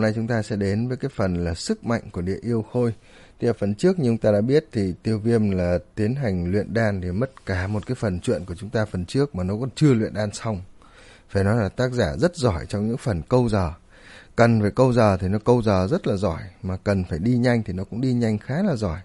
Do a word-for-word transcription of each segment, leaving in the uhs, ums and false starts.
Hôm nay chúng ta sẽ đến với cái phần là sức mạnh của địa yêu khôi. Thì ở phần trước như chúng ta đã biết thì Tiêu Viêm là tiến hành luyện đan thì mất cả một cái phần chuyện của chúng ta phần trước mà nó còn chưa luyện đan xong. Phải nói là tác giả rất giỏi trong những phần câu giờ. Cần phải câu giờ thì nó câu giờ rất là giỏi, mà cần phải đi nhanh thì nó cũng đi nhanh khá là giỏi.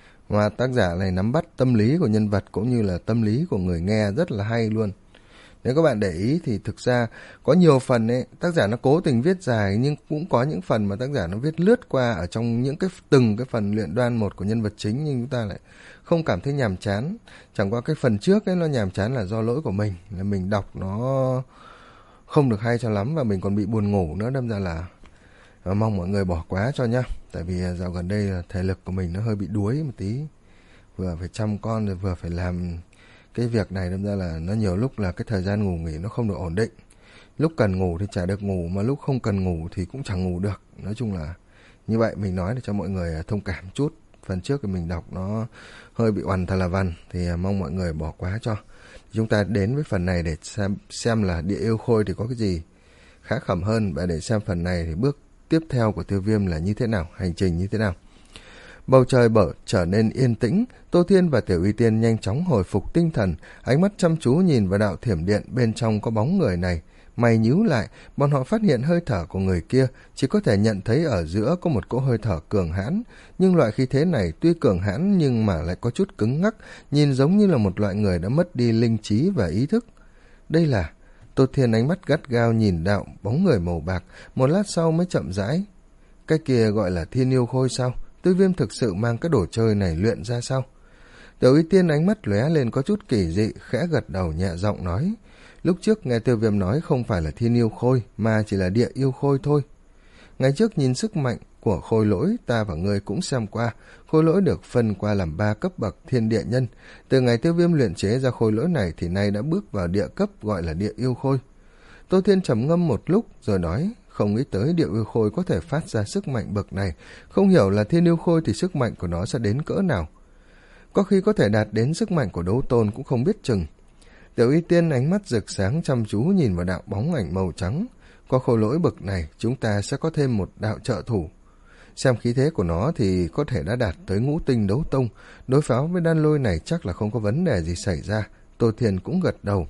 Và tác giả này nắm bắt tâm lý của nhân vật cũng như là tâm lý của người nghe rất là hay luôn. Nếu các bạn để ý thì thực ra có nhiều phần ấy, tác giả nó cố tình viết dài, nhưng cũng có những phần mà tác giả nó viết lướt qua ở trong những cái từng cái phần luyện đoan một của nhân vật chính, nhưng chúng ta lại không cảm thấy nhàm chán. Chẳng qua cái phần trước ấy nó nhàm chán là do lỗi của mình, là mình đọc nó không được hay cho lắm và mình còn bị buồn ngủ nữa, đâm ra là mong mọi người bỏ qua cho nhá. Tại vì dạo gần đây là thể lực của mình nó hơi bị đuối một tí, vừa phải chăm con rồi vừa phải làm cái việc này, đâm ra là nó nhiều lúc là cái thời gian ngủ nghỉ nó không được ổn định. Lúc cần ngủ thì chả được ngủ, mà lúc không cần ngủ thì cũng chẳng ngủ được. Nói chung là như vậy, mình nói để cho mọi người thông cảm chút. Phần trước thì mình đọc nó hơi bị oằn thật là văn, thì mong mọi người bỏ qua cho. Chúng ta đến với phần này để xem, xem là địa yêu khôi thì có cái gì khá khẩm hơn, và để xem phần này thì bước tiếp theo của Tiêu Viêm là như thế nào, hành trình như thế nào. Bầu trời bở trở nên yên tĩnh, Tô Thiên và Tiểu Y Tiên nhanh chóng hồi phục tinh thần, ánh mắt chăm chú nhìn vào đạo thiểm điện bên trong có bóng người này. Mày nhíu lại, bọn họ phát hiện hơi thở của người kia, chỉ có thể nhận thấy ở giữa có một cỗ hơi thở cường hãn, nhưng loại khí thế này tuy cường hãn nhưng mà lại có chút cứng ngắc, nhìn giống như là một loại người đã mất đi linh trí và ý thức. Đây là... Tô Thiên ánh mắt gắt gao nhìn đạo bóng người màu bạc, một lát sau mới chậm rãi. Cái kia gọi là thiên yêu khôi sao? Tiêu Viêm thực sự mang cái đồ chơi này luyện ra sao? Tiểu Y Tiên ánh mắt lóe lên có chút kỳ dị, khẽ gật đầu nhẹ giọng nói. Lúc trước nghe Tiêu Viêm nói không phải là thiên yêu khôi, mà chỉ là địa yêu khôi thôi. Ngày trước nhìn sức mạnh của khôi lỗi, ta và ngươi cũng xem qua. Khôi lỗi được phân qua làm ba cấp bậc thiên địa nhân. Từ ngày Tiêu Viêm luyện chế ra khôi lỗi này thì nay đã bước vào địa cấp gọi là địa yêu khôi. Tô Thiên trầm ngâm một lúc rồi nói, không nghĩ tới địa yêu khôi có thể phát ra sức mạnh bậc này, không hiểu là thiên yêu khôi thì sức mạnh của nó sẽ đến cỡ nào. Có khi có thể đạt đến sức mạnh của đấu tôn cũng không biết chừng. Tiểu Y Tiên ánh mắt rực sáng chăm chú nhìn vào đạo bóng ảnh màu trắng. Qua khôi lỗi bậc này chúng ta sẽ có thêm một đạo trợ thủ. Xem khí thế của nó thì có thể đã đạt tới ngũ tinh đấu tông, đối phó với đan lôi này chắc là không có vấn đề gì xảy ra. Tô Thiên cũng gật đầu.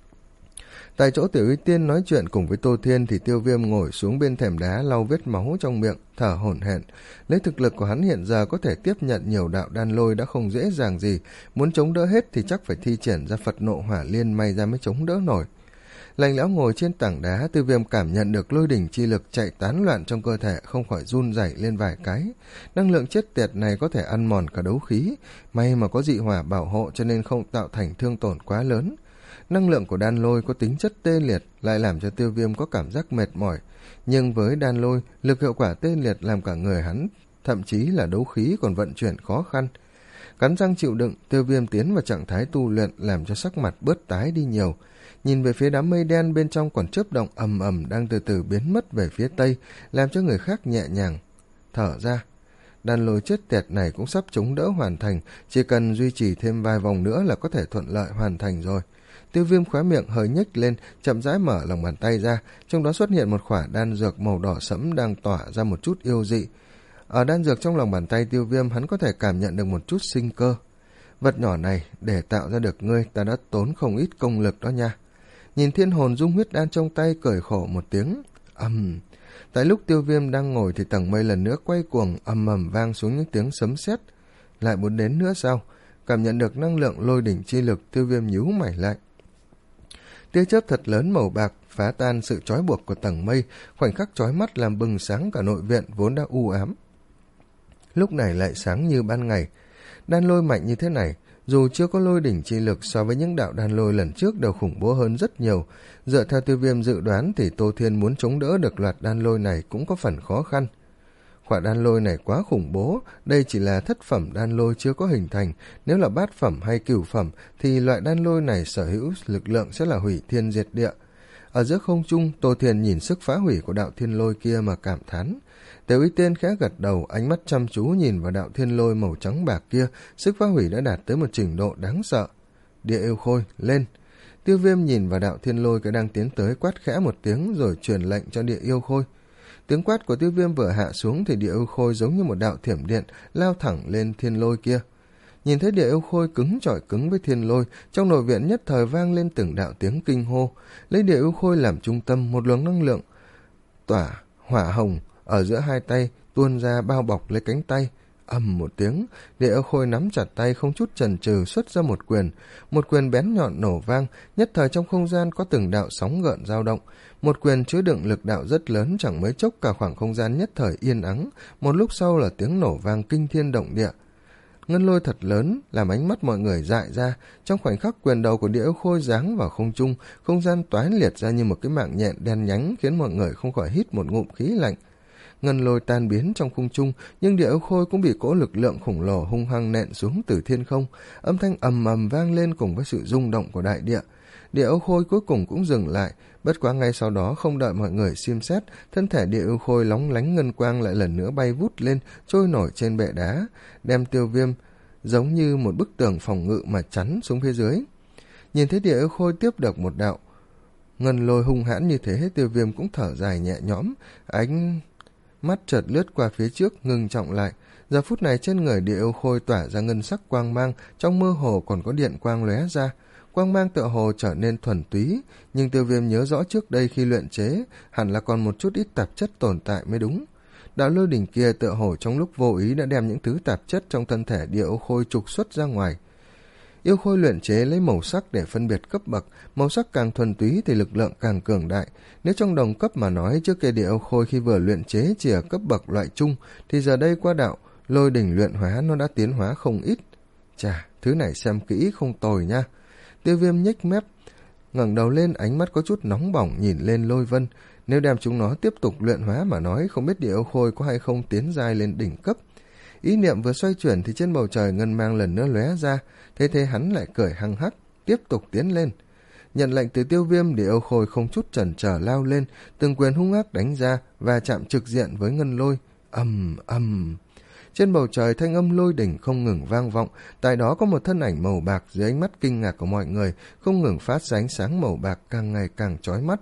Tại chỗ Tiểu Y Tiên nói chuyện cùng với Tô Thiên thì Tiêu Viêm ngồi xuống bên thềm đá lau vết máu trong miệng, thở hổn hển. Lấy thực lực của hắn hiện giờ có thể tiếp nhận nhiều đạo đan lôi đã không dễ dàng gì, muốn chống đỡ hết thì chắc phải thi triển ra Phật nộ hỏa liên, may ra mới chống đỡ nổi. Lạnh lẽo ngồi trên tảng đá, Tiêu Viêm cảm nhận được lôi đỉnh chi lực chạy tán loạn trong cơ thể, không khỏi run rẩy lên vài cái. Năng lượng chết tiệt này có thể ăn mòn cả đấu khí, may mà có dị hỏa bảo hộ cho nên không tạo thành thương tổn quá lớn. Năng lượng của đan lôi có tính chất tê liệt, lại làm cho Tiêu Viêm có cảm giác mệt mỏi. Nhưng với đan lôi, lực hiệu quả tê liệt làm cả người hắn, thậm chí là đấu khí còn vận chuyển khó khăn. Cắn răng chịu đựng, Tiêu Viêm tiến vào trạng thái tu luyện làm cho sắc mặt bớt tái đi nhiều. Nhìn về phía đám mây đen bên trong còn chớp động ầm ầm đang từ từ biến mất về phía tây, làm cho người khác nhẹ nhàng thở ra. Đan lôi chết tiệt này cũng sắp chống đỡ hoàn thành, chỉ cần duy trì thêm vài vòng nữa là có thể thuận lợi hoàn thành rồi. Tiêu Viêm khóe miệng hơi nhếch lên, chậm rãi mở lòng bàn tay ra, trong đó xuất hiện một khỏa đan dược màu đỏ sẫm đang tỏa ra một chút yêu dị. Ở đan dược trong lòng bàn tay Tiêu Viêm, hắn có thể cảm nhận được một chút sinh cơ. Vật nhỏ này, để tạo ra được ngươi, ta đã tốn không ít công lực đó nha. Nhìn thiên hồn dung huyết đan trong tay cười khổ một tiếng. Ầm. Uhm. Tại lúc Tiêu Viêm đang ngồi thì tầng mây lần nữa quay cuồng, ầm ầm vang xuống những tiếng sấm sét. Lại muốn đến nữa sao? Cảm nhận được năng lượng lôi đỉnh chi lực, Tiêu Viêm nhíu mày lại. Tia chớp thật lớn màu bạc phá tan sự trói buộc của tầng mây, khoảnh khắc chói mắt làm bừng sáng cả nội viện vốn đã u ám. Lúc này lại sáng như ban ngày. Đan lôi mạnh như thế này, dù chưa có lôi đỉnh chi lực so với những đạo đan lôi lần trước đều khủng bố hơn rất nhiều. Dựa theo Tiêu Viêm dự đoán thì Tô Thiên muốn chống đỡ được loạt đan lôi này cũng có phần khó khăn. Khỏa đan lôi này quá khủng bố, đây chỉ là thất phẩm đan lôi chưa có hình thành, nếu là bát phẩm hay cửu phẩm thì loại đan lôi này sở hữu lực lượng sẽ là hủy thiên diệt địa. Ở giữa không trung, Tô Thiên nhìn sức phá hủy của đạo thiên lôi kia mà cảm thán. Tiểu Y Tiên khẽ gật đầu, ánh mắt chăm chú nhìn vào đạo thiên lôi màu trắng bạc kia, sức phá hủy đã đạt tới một trình độ đáng sợ. Địa yêu khôi, lên! Tiêu Viêm nhìn vào đạo thiên lôi cái đang tiến tới, quát khẽ một tiếng rồi truyền lệnh cho địa yêu khôi. Tiếng quát của Tiêu Viêm vừa hạ xuống thì Địa Yêu Khôi giống như một đạo thiểm điện lao thẳng lên thiên lôi kia. Nhìn thấy Địa Yêu Khôi cứng chọi cứng với thiên lôi, trong nội viện nhất thời vang lên từng đạo tiếng kinh hô. Lấy Địa Yêu Khôi làm trung tâm, một luồng năng lượng tỏa hỏa hồng ở giữa hai tay tuôn ra bao bọc lấy cánh tay. Ầm một tiếng, Địa Yêu Khôi nắm chặt tay không chút chần chừ xuất ra một quyền. Một quyền bén nhọn nổ vang, nhất thời trong không gian có từng đạo sóng gợn dao động. Một quyền chứa đựng lực đạo rất lớn, chẳng mấy chốc cả khoảng không gian nhất thời yên ắng. Một lúc sau là tiếng nổ vang kinh thiên động địa. Ngân lôi thật lớn làm ánh mắt mọi người dại ra. Trong khoảnh khắc quyền đầu của Địa Yêu Khôi giáng vào không trung, không gian toái liệt ra như một cái mạng nhện đen nhánh, khiến mọi người không khỏi hít một ngụm khí lạnh. Ngân lôi tan biến trong không trung, nhưng Địa Yêu Khôi cũng bị cỗ lực lượng khổng lồ hung hăng nện xuống từ thiên không. Âm thanh ầm ầm vang lên cùng với sự rung động của đại địa. Địa Yêu Khôi cuối cùng cũng dừng lại, bất quá ngay sau đó không đợi mọi người xem xét, thân thể Địa Yêu Khôi lóng lánh ngân quang lại lần nữa bay vút lên, trôi nổi trên bệ đá, đem Tiêu Viêm giống như một bức tường phòng ngự mà chắn xuống phía dưới. Nhìn thấy Địa Yêu Khôi tiếp được một đạo ngân lôi hung hãn như thế, Tiêu Viêm cũng thở dài nhẹ nhõm, ánh mắt chợt lướt qua phía trước, ngừng trọng lại. Giờ phút này trên người Địa Yêu Khôi tỏa ra ngân sắc quang mang, trong mơ hồ còn có điện quang lóe ra. Quang mang tựa hồ trở nên thuần túy, nhưng Tiêu Viêm nhớ rõ trước đây khi luyện chế, hẳn là còn một chút ít tạp chất tồn tại mới đúng. Đạo lôi đỉnh kia tựa hồ trong lúc vô ý đã đem những thứ tạp chất trong thân thể Địa Yêu Khôi trục xuất ra ngoài. Yêu Khôi luyện chế lấy màu sắc để phân biệt cấp bậc, màu sắc càng thuần túy thì lực lượng càng cường đại. Nếu trong đồng cấp mà nói, trước kia Địa Yêu Khôi khi vừa luyện chế chỉ ở cấp bậc loại trung, thì giờ đây qua đạo lôi đỉnh luyện hóa nó đã tiến hóa không ít. Chà, thứ này xem kỹ không tồi nha. Tiêu Viêm nhếch mép, ngẩng đầu lên, ánh mắt có chút nóng bỏng nhìn lên lôi vân. Nếu đem chúng nó tiếp tục luyện hóa mà nói, không biết Địa Yêu Khôi có hay không tiến giai lên đỉnh cấp. Ý niệm vừa xoay chuyển thì trên bầu trời ngân mang lần nữa lóe ra, thế thế hắn lại cười hăng hắc, tiếp tục tiến lên. Nhận lệnh từ Tiêu Viêm, Địa Yêu Khôi không chút chần chờ lao lên, từng quyền hung ác đánh ra và chạm trực diện với ngân lôi. Ầm ầm. Trên bầu trời thanh âm lôi đỉnh không ngừng vang vọng, tại đó có một thân ảnh màu bạc dưới ánh mắt kinh ngạc của mọi người, không ngừng phát ra ánh sáng màu bạc càng ngày càng chói mắt.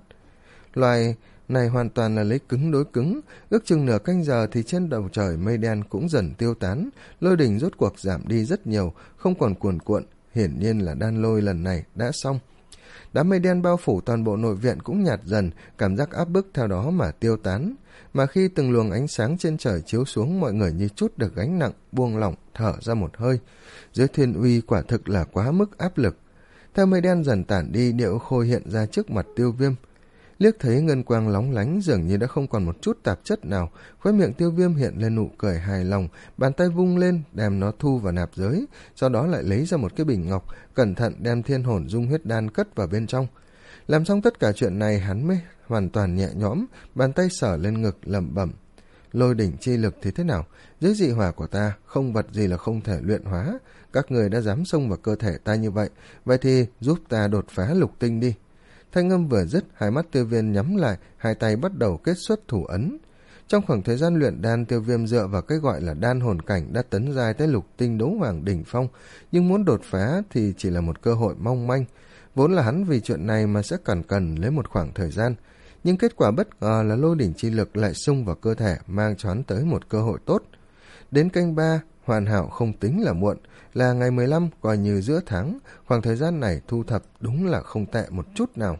Loài này hoàn toàn là lấy cứng đối cứng, ước chừng nửa canh giờ thì trên bầu trời mây đen cũng dần tiêu tán, lôi đỉnh rốt cuộc giảm đi rất nhiều, không còn cuồn cuộn, hiển nhiên là đan lôi lần này đã xong. Đám mây đen bao phủ toàn bộ nội viện cũng nhạt dần, cảm giác áp bức theo đó mà tiêu tán. Mà khi từng luồng ánh sáng trên trời chiếu xuống, mọi người như chút được gánh nặng, buông lỏng, thở ra một hơi. Dưới thiên uy quả thực là quá mức áp lực. Theo mây đen dần tản đi, Địa Yêu Khôi hiện ra trước mặt Tiêu Viêm. Liếc thấy ngân quang lóng lánh dường như đã không còn một chút tạp chất nào, khóe miệng Tiêu Viêm hiện lên nụ cười hài lòng, bàn tay vung lên đem nó thu vào nạp giới, sau đó lại lấy ra một cái bình ngọc, cẩn thận đem thiên hồn dung huyết đan cất vào bên trong. Làm xong tất cả chuyện này, hắn mới hoàn toàn nhẹ nhõm, bàn tay sờ lên ngực lẩm bẩm: lôi đỉnh chi lực thì thế nào? Dưới dị hỏa của ta, không vật gì là không thể luyện hóa. Các người đã dám xông vào cơ thể ta như vậy, vậy thì giúp ta đột phá lục tinh đi. Thanh âm vừa dứt, hai mắt Tiêu Viêm nhắm lại, hai tay bắt đầu kết xuất thủ ấn. Trong khoảng thời gian luyện đan, Tiêu Viêm dựa vào cái gọi là đan hồn cảnh đã tấn giai tới lục tinh đấu hoàng đỉnh phong, nhưng muốn đột phá thì chỉ là một cơ hội mong manh. Vốn là hắn vì chuyện này mà sẽ cần cần lấy một khoảng thời gian, nhưng kết quả bất ngờ là lôi đỉnh chi lực lại xung vào cơ thể, mang cho hắn tới một cơ hội tốt. Đến canh ba, hoàn hảo không tính là muộn, là ngày mười lăm, coi như giữa tháng, khoảng thời gian này thu thập đúng là không tệ một chút nào.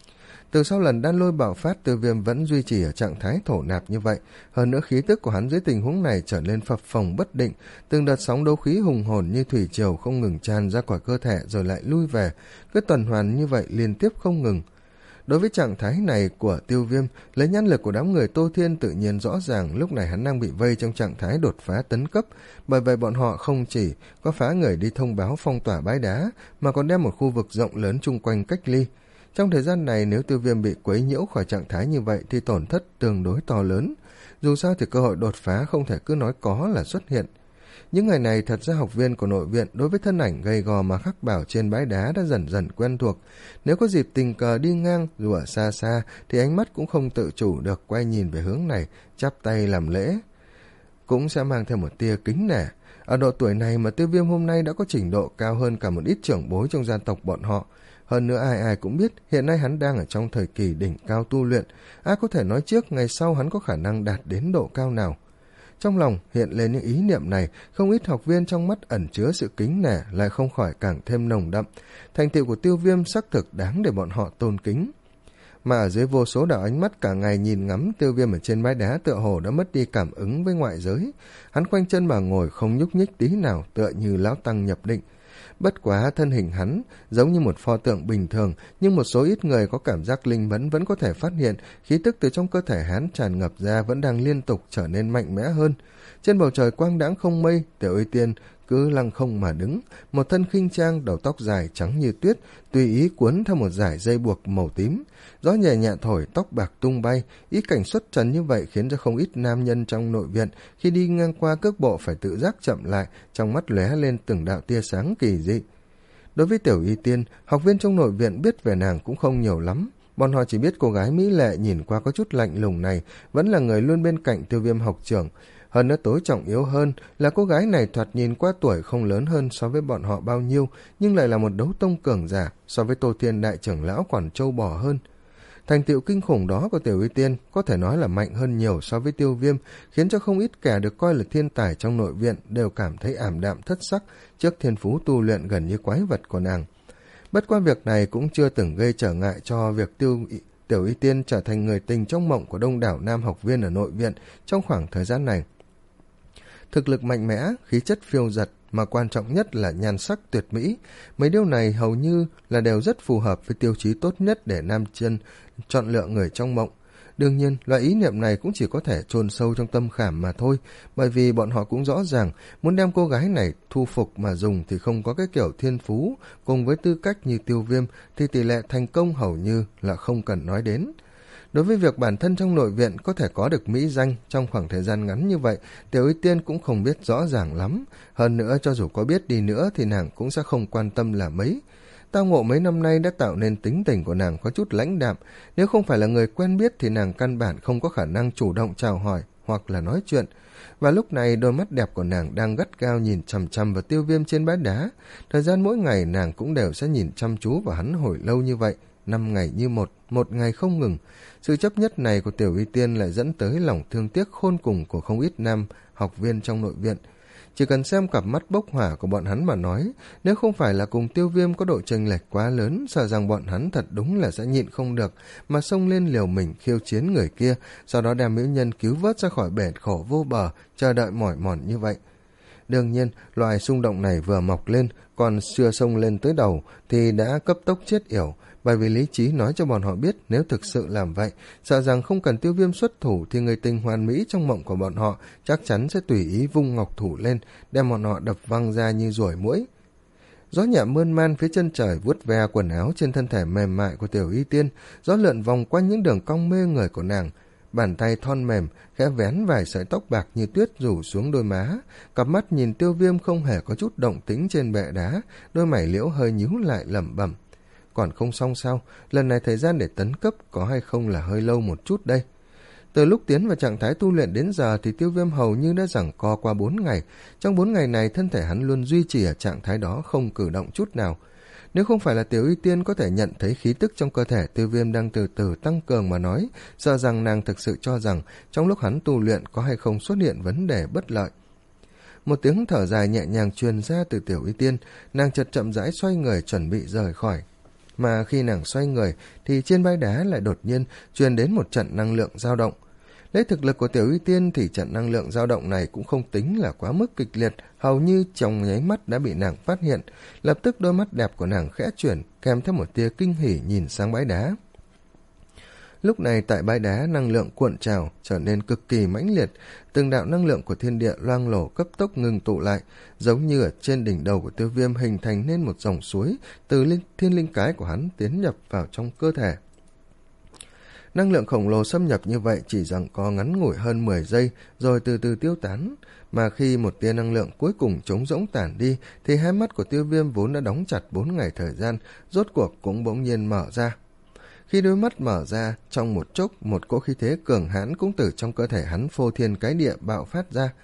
Từ sau lần đan lôi bạo phát, Tiêu Viêm vẫn duy trì ở trạng thái thổ nạp như vậy, hơn nữa khí tức của hắn dưới tình huống này trở nên phập phồng bất định, từng đợt sóng đấu khí hùng hồn như thủy triều không ngừng tràn ra khỏi cơ thể rồi lại lui về, cứ tuần hoàn như vậy liên tiếp không ngừng. Đối với trạng thái này của Tiêu Viêm, lấy nhãn lực của đám người Tô Thiên tự nhiên rõ ràng lúc này hắn đang bị vây trong trạng thái đột phá tấn cấp, bởi vậy bọn họ không chỉ có phá người đi thông báo phong tỏa bãi đá, mà còn đem một khu vực rộng lớn chung quanh cách ly. Trong thời gian này, nếu Tiêu Viêm bị quấy nhiễu khỏi trạng thái như vậy thì tổn thất tương đối to lớn. Dù sao thì cơ hội đột phá không thể cứ nói có là xuất hiện. Những ngày này thật ra học viên của nội viện đối với thân ảnh gầy gò mà khắc bảo trên bãi đá đã dần dần quen thuộc. Nếu có dịp tình cờ đi ngang dù ở xa xa thì ánh mắt cũng không tự chủ được quay nhìn về hướng này, chắp tay làm lễ. Cũng sẽ mang theo một tia kính nể. Ở độ tuổi này mà Tiêu Viêm hôm nay đã có trình độ cao hơn cả một ít trưởng bối trong gia tộc bọn họ. Hơn nữa ai ai cũng biết hiện nay hắn đang ở trong thời kỳ đỉnh cao tu luyện, ai có thể nói trước ngày sau hắn có khả năng đạt đến độ cao nào. Trong lòng hiện lên những ý niệm này, không ít học viên trong mắt ẩn chứa sự kính nể lại không khỏi càng thêm nồng đậm. Thành tựu của Tiêu Viêm xác thực đáng để bọn họ tôn kính. Mà ở dưới vô số đạo ánh mắt cả ngày nhìn ngắm, Tiêu Viêm ở trên bãi đá tựa hồ đã mất đi cảm ứng với ngoại giới. Hắn khoanh chân mà ngồi không nhúc nhích tí nào, tựa như lão tăng nhập định. Bất quá thân hình hắn giống như một pho tượng bình thường, nhưng một số ít người có cảm giác linh mẫn vẫn có thể phát hiện khí tức từ trong cơ thể hắn tràn ngập ra vẫn đang liên tục trở nên mạnh mẽ hơn. Trên bầu trời quang đãng không mây, Tiểu Y Tiên cứ lăng không mà đứng, một thân khinh trang, đầu tóc dài trắng như tuyết, tùy ý cuốn theo một dải dây buộc màu tím. Gió nhẹ nhẹ thổi, tóc bạc tung bay, ý cảnh xuất trần như vậy khiến cho không ít nam nhân trong nội viện khi đi ngang qua cước bộ phải tự giác chậm lại, trong mắt lóe lên từng đạo tia sáng kỳ dị. Đối với Tiểu Y Tiên, học viên trong nội viện biết về nàng cũng không nhiều lắm. Bọn họ chỉ biết cô gái mỹ lệ nhìn qua có chút lạnh lùng này vẫn là người luôn bên cạnh Tiêu Viêm học trưởng. Hơn nữa tối trọng yếu hơn là cô gái này thoạt nhìn qua tuổi không lớn hơn so với bọn họ bao nhiêu, nhưng lại là một đấu tông cường giả, so với Tô Thiên đại trưởng lão còn trâu bò hơn. Thành tựu kinh khủng đó của Tiểu Y Tiên có thể nói là mạnh hơn nhiều so với Tiêu Viêm, khiến cho không ít kẻ được coi là thiên tài trong nội viện đều cảm thấy ảm đạm thất sắc trước thiên phú tu luyện gần như quái vật của nàng. Bất qua việc này cũng chưa từng gây trở ngại cho việc tiêu Tiểu Y Tiên trở thành người tình trong mộng của đông đảo nam học viên ở nội viện trong khoảng thời gian này. Thực lực mạnh mẽ, khí chất phiêu dật, mà quan trọng nhất là nhan sắc tuyệt mỹ. Mấy điều này hầu như là đều rất phù hợp với tiêu chí tốt nhất để nam chân chọn lựa người trong mộng. Đương nhiên, loại ý niệm này cũng chỉ có thể chôn sâu trong tâm khảm mà thôi, bởi vì bọn họ cũng rõ ràng muốn đem cô gái này thu phục mà dùng thì không có cái kiểu thiên phú cùng với tư cách như Tiêu Viêm thì tỷ lệ thành công hầu như là không cần nói đến. Đối với việc bản thân trong nội viện có thể có được mỹ danh trong khoảng thời gian ngắn như vậy, Tiểu Y Tiên cũng không biết rõ ràng lắm. Hơn nữa, cho dù có biết đi nữa thì nàng cũng sẽ không quan tâm là mấy. Tao ngộ mấy năm nay đã tạo nên tính tình của nàng có chút lãnh đạm. Nếu không phải là người quen biết thì nàng căn bản không có khả năng chủ động chào hỏi hoặc là nói chuyện. Và lúc này đôi mắt đẹp của nàng đang gắt gao nhìn chằm chằm vào Tiêu Viêm trên bãi đá. Thời gian mỗi ngày nàng cũng đều sẽ nhìn chăm chú vào hắn hồi lâu như vậy, năm ngày như một, một ngày không ngừng. Sự chấp nhất này của Tiểu Y Tiên lại dẫn tới lòng thương tiếc khôn cùng của không ít nam học viên trong nội viện. Chỉ cần xem cặp mắt bốc hỏa của bọn hắn mà nói, nếu không phải là cùng Tiêu Viêm có độ chênh lệch quá lớn, sợ rằng bọn hắn thật đúng là sẽ nhịn không được mà xông lên liều mình khiêu chiến người kia, sau đó đem mỹ nhân cứu vớt ra khỏi bể khổ vô bờ, chờ đợi mỏi mòn như vậy. Đương nhiên, loài xung động này vừa mọc lên, còn chưa xông lên tới đầu thì đã cấp tốc chết yểu, bởi vì lý trí nói cho bọn họ biết nếu thực sự làm vậy, sợ rằng không cần Tiêu Viêm xuất thủ thì người tình hoàn mỹ trong mộng của bọn họ chắc chắn sẽ tùy ý vung ngọc thủ lên, đem bọn họ đập văng ra như ruồi muỗi. Gió nhẹ mơn man phía chân trời vuốt ve quần áo trên thân thể mềm mại của Tiểu Y Tiên, gió lượn vòng quanh những đường cong mê người của nàng. Bàn tay thon mềm khẽ vén vài sợi tóc bạc như tuyết rủ xuống đôi má, cặp mắt nhìn Tiêu Viêm không hề có chút động tĩnh trên bệ đá, đôi mày liễu hơi nhíu lại lẩm bẩm. Còn không xong sao, lần này thời gian để tấn cấp có hay không là hơi lâu một chút đây. Từ lúc tiến vào trạng thái tu luyện đến giờ thì Tiêu Viêm hầu như đã giằng co qua bốn ngày. Trong bốn ngày này thân thể hắn luôn duy trì ở trạng thái đó không cử động chút nào. Nếu không phải là Tiểu Y Tiên có thể nhận thấy khí tức trong cơ thể Tiêu Viêm đang từ từ tăng cường mà nói, sợ rằng nàng thực sự cho rằng trong lúc hắn tu luyện có hay không xuất hiện vấn đề bất lợi. Một tiếng thở dài nhẹ nhàng truyền ra từ Tiểu Y Tiên, nàng chợt chậm rãi xoay người chuẩn bị rời khỏi. Mà khi nàng xoay người thì trên bãi đá lại đột nhiên truyền đến một trận năng lượng dao động. Lấy thực lực của Tiểu Y Tiên thì trận năng lượng dao động này cũng không tính là quá mức kịch liệt, hầu như trong nháy mắt đã bị nàng phát hiện. Lập tức đôi mắt đẹp của nàng khẽ chuyển, kèm theo một tia kinh hỉ nhìn sang bãi đá. Lúc này tại bãi đá năng lượng cuộn trào trở nên cực kỳ mãnh liệt, từng đạo năng lượng của thiên địa loang lổ cấp tốc ngừng tụ lại, giống như ở trên đỉnh đầu của Tiêu Viêm hình thành nên một dòng suối từ linh, thiên linh cái của hắn tiến nhập vào trong cơ thể. Năng lượng khổng lồ xâm nhập như vậy chỉ rằng có ngắn ngủi hơn mười giây rồi từ từ tiêu tán, mà khi một tia năng lượng cuối cùng trống rỗng tản đi thì hai mắt của Tiêu Viêm vốn đã đóng chặt bốn ngày thời gian rốt cuộc cũng bỗng nhiên mở ra. Khi đôi mắt mở ra, trong một chốc, một cỗ khí thế cường hãn cũng từ trong cơ thể hắn phô thiên cái địa bạo phát ra.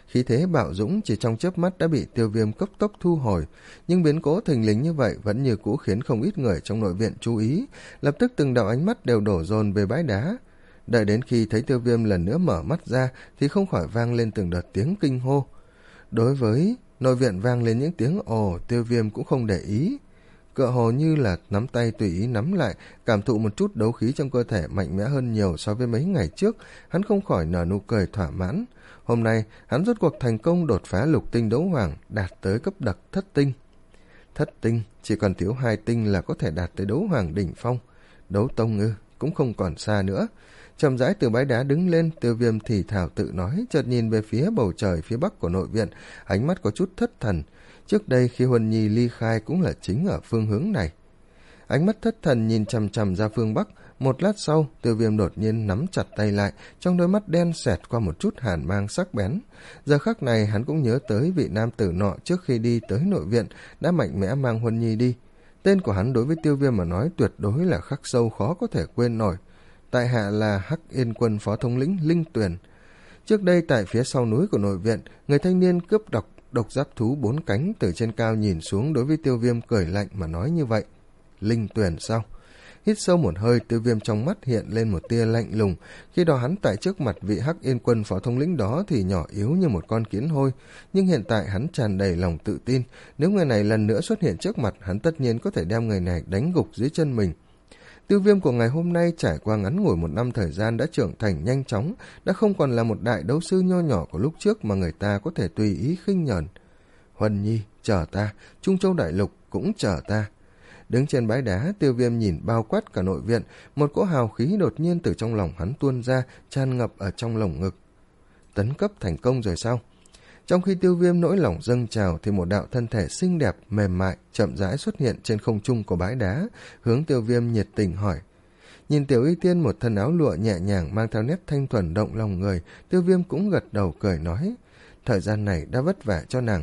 Khí thế bạo dũng chỉ trong chớp mắt đã bị Tiêu Viêm cấp tốc thu hồi, nhưng biến cố thình lình như vậy vẫn như cũ khiến không ít người trong nội viện chú ý, lập tức từng đạo ánh mắt đều đổ dồn về bãi đá. Đợi đến khi thấy Tiêu Viêm lần nữa mở mắt ra thì không khỏi vang lên từng đợt tiếng kinh hô. Đối với nội viện vang lên những tiếng ồ, Tiêu Viêm cũng không để ý. Cựa hồ như là nắm tay tùy ý nắm lại, cảm thụ một chút đấu khí trong cơ thể mạnh mẽ hơn nhiều so với mấy ngày trước, hắn không khỏi nở nụ cười thỏa mãn. Hôm nay, hắn rốt cuộc thành công đột phá lục tinh đấu hoàng, đạt tới cấp bậc thất tinh. Thất tinh, chỉ còn thiếu hai tinh là có thể đạt tới đấu hoàng đỉnh phong. Đấu tông ư, cũng không còn xa nữa. Chậm rãi từ bãi đá đứng lên, Tiêu Viêm thì thào tự nói, chợt nhìn về phía bầu trời phía bắc của nội viện, ánh mắt có chút thất thần. Trước đây khi Huân Nhi ly khai cũng là chính ở phương hướng này. Ánh mắt thất thần nhìn chằm chằm ra phương bắc, một lát sau, Tiêu Viêm đột nhiên nắm chặt tay lại, trong đôi mắt đen xẹt qua một chút hàn mang sắc bén. Giờ khắc này hắn cũng nhớ tới vị nam tử nọ trước khi đi tới nội viện đã mạnh mẽ mang Huân Nhi đi. Tên của hắn đối với Tiêu Viêm mà nói tuyệt đối là khắc sâu khó có thể quên nổi. Tại hạ là Hắc Yên Quân phó thống lĩnh Linh Tuyền. Trước đây tại phía sau núi của nội viện, người thanh niên cướp độc độc giáp thú bốn cánh từ trên cao nhìn xuống đối với Tiêu Viêm cười lạnh mà nói như vậy. Linh Tuyền sao? Hít sâu một hơi, Tiêu Viêm trong mắt hiện lên một tia lạnh lùng. Khi đó hắn tại trước mặt vị Hắc Yên Quân phó thống lĩnh đó thì nhỏ yếu như một con kiến hôi, nhưng hiện tại hắn tràn đầy lòng tự tin, nếu người này lần nữa xuất hiện trước mặt, hắn tất nhiên có thể đem người này đánh gục dưới chân mình. Tiêu Viêm của ngày hôm nay trải qua ngắn ngủi một năm thời gian đã trưởng thành nhanh chóng, đã không còn là một đại đấu sư nho nhỏ của lúc trước mà người ta có thể tùy ý khinh nhờn. Huân Nhi, chờ ta, Trung Châu Đại Lục cũng chờ ta. Đứng trên bãi đá, Tiêu Viêm nhìn bao quát cả nội viện, một cỗ hào khí đột nhiên từ trong lòng hắn tuôn ra, tràn ngập ở trong lồng ngực. Tấn cấp thành công rồi sao? Trong khi Tiêu Viêm nỗi lòng dâng trào thì một đạo thân thể xinh đẹp, mềm mại, chậm rãi xuất hiện trên không trung của bãi đá, hướng Tiêu Viêm nhiệt tình hỏi. Nhìn Tiểu Y Tiên một thân áo lụa nhẹ nhàng mang theo nét thanh thuần động lòng người, Tiêu Viêm cũng gật đầu cười nói, thời gian này đã vất vả cho nàng.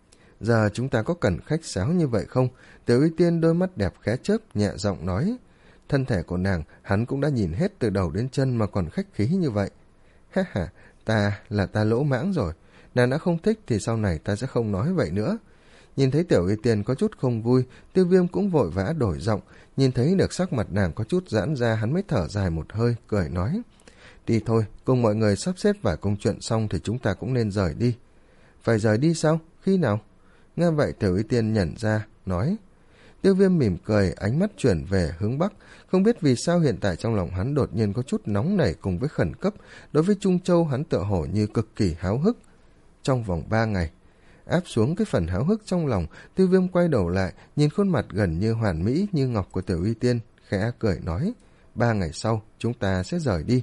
Giờ chúng ta có cần khách sáo như vậy không? Tiểu Y Tiên đôi mắt đẹp khẽ chớp, nhẹ giọng nói. Thân thể của nàng, hắn cũng đã nhìn hết từ đầu đến chân mà còn khách khí như vậy. Ha ha, ta là ta lỗ mãng rồi. Nàng đã không thích thì sau này ta sẽ không nói vậy nữa. Nhìn thấy Tiểu Y Tiên có chút không vui, Tiêu Viêm cũng vội vã đổi giọng. Nhìn thấy được sắc mặt nàng có chút giãn ra, hắn mới thở dài một hơi, cười nói. Đi thôi, cùng mọi người sắp xếp vài công chuyện xong thì chúng ta cũng nên rời đi. Phải rời đi sao? Khi nào? Nghe vậy Tiểu Y Tiên nhận ra, nói. Tiêu Viêm mỉm cười, ánh mắt chuyển về hướng bắc, không biết vì sao hiện tại trong lòng hắn đột nhiên có chút nóng nảy cùng với khẩn cấp. Đối với Trung Châu hắn tựa hồ như cực kỳ háo hức. Trong vòng ba ngày, áp xuống cái phần háo hức trong lòng, Tiêu Viêm quay đầu lại, nhìn khuôn mặt gần như hoàn mỹ như ngọc của Tiểu Y Tiên, khẽ cười nói, ba ngày sau chúng ta sẽ rời đi.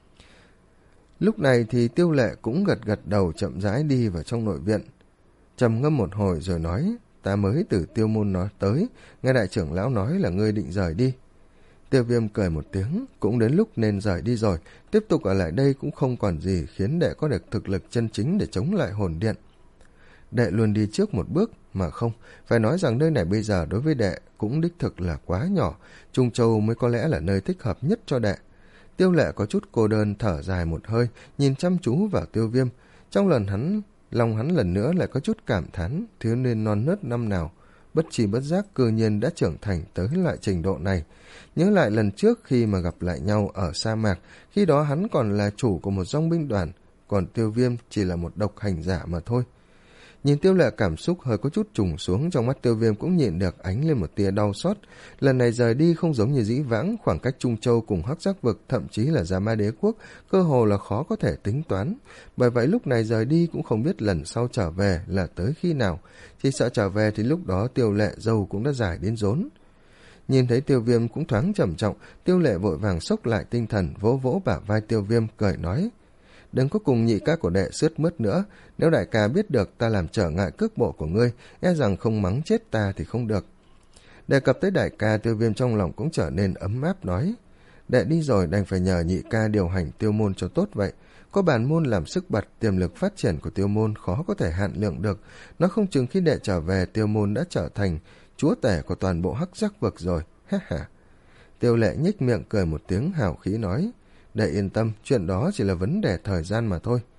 Lúc này thì Tiêu Lệ cũng gật gật đầu chậm rãi đi vào trong nội viện. Trầm ngâm một hồi rồi nói, ta mới từ Tiêu Môn nói tới, nghe đại trưởng lão nói là ngươi định rời đi. Tiêu Viêm cười một tiếng, cũng đến lúc nên rời đi rồi, tiếp tục ở lại đây cũng không còn gì khiến đệ có được thực lực chân chính để chống lại hồn điện. Đệ luôn đi trước một bước, mà không, phải nói rằng nơi này bây giờ đối với đệ cũng đích thực là quá nhỏ, Trung Châu mới có lẽ là nơi thích hợp nhất cho đệ. Tiêu Lệ có chút cô đơn thở dài một hơi, nhìn chăm chú vào Tiêu Viêm, trong lần hắn, lòng hắn lần nữa lại có chút cảm thán, thiếu niên non nớt năm nào, bất tri bất giác cư nhiên đã trưởng thành tới loại trình độ này. Nhớ lại lần trước khi mà gặp lại nhau ở sa mạc, khi đó hắn còn là chủ của một dòng binh đoàn, còn Tiêu Viêm chỉ là một độc hành giả mà thôi. Nhìn Tiêu Lệ cảm xúc hơi có chút trùng xuống, trong mắt Tiêu Viêm cũng nhịn được ánh lên một tia đau xót. Lần này rời đi không giống như dĩ vãng, khoảng cách Trung Châu cùng Hắc Giác Vực, thậm chí là Gia Ma Đế Quốc, cơ hồ là khó có thể tính toán. Bởi vậy lúc này rời đi cũng không biết lần sau trở về là tới khi nào. Chỉ sợ trở về thì lúc đó Tiêu Lệ dâu cũng đã dài đến rốn. Nhìn thấy Tiêu Viêm cũng thoáng trầm trọng, Tiêu Lệ vội vàng xốc lại tinh thần, vỗ vỗ bả vai Tiêu Viêm, cười nói. Đừng có cùng nhị ca của đệ sướt mướt nữa, nếu đại ca biết được ta làm trở ngại cước bộ của ngươi, e rằng không mắng chết ta thì không được. Đề cập tới đại ca, Tiêu Viêm trong lòng cũng trở nên ấm áp nói. Đệ đi rồi đành phải nhờ nhị ca điều hành Tiêu Môn cho tốt vậy. Có bản môn làm sức bật, tiềm lực phát triển của Tiêu Môn khó có thể hạn lượng được. Nó không chừng khi đệ trở về, Tiêu Môn đã trở thành chúa tể của toàn bộ Hắc Giác Vực rồi. Ha ha. Tiêu Lệ nhếch miệng cười một tiếng hào khí nói. Đệ yên tâm, chuyện đó chỉ là vấn đề thời gian mà thôi.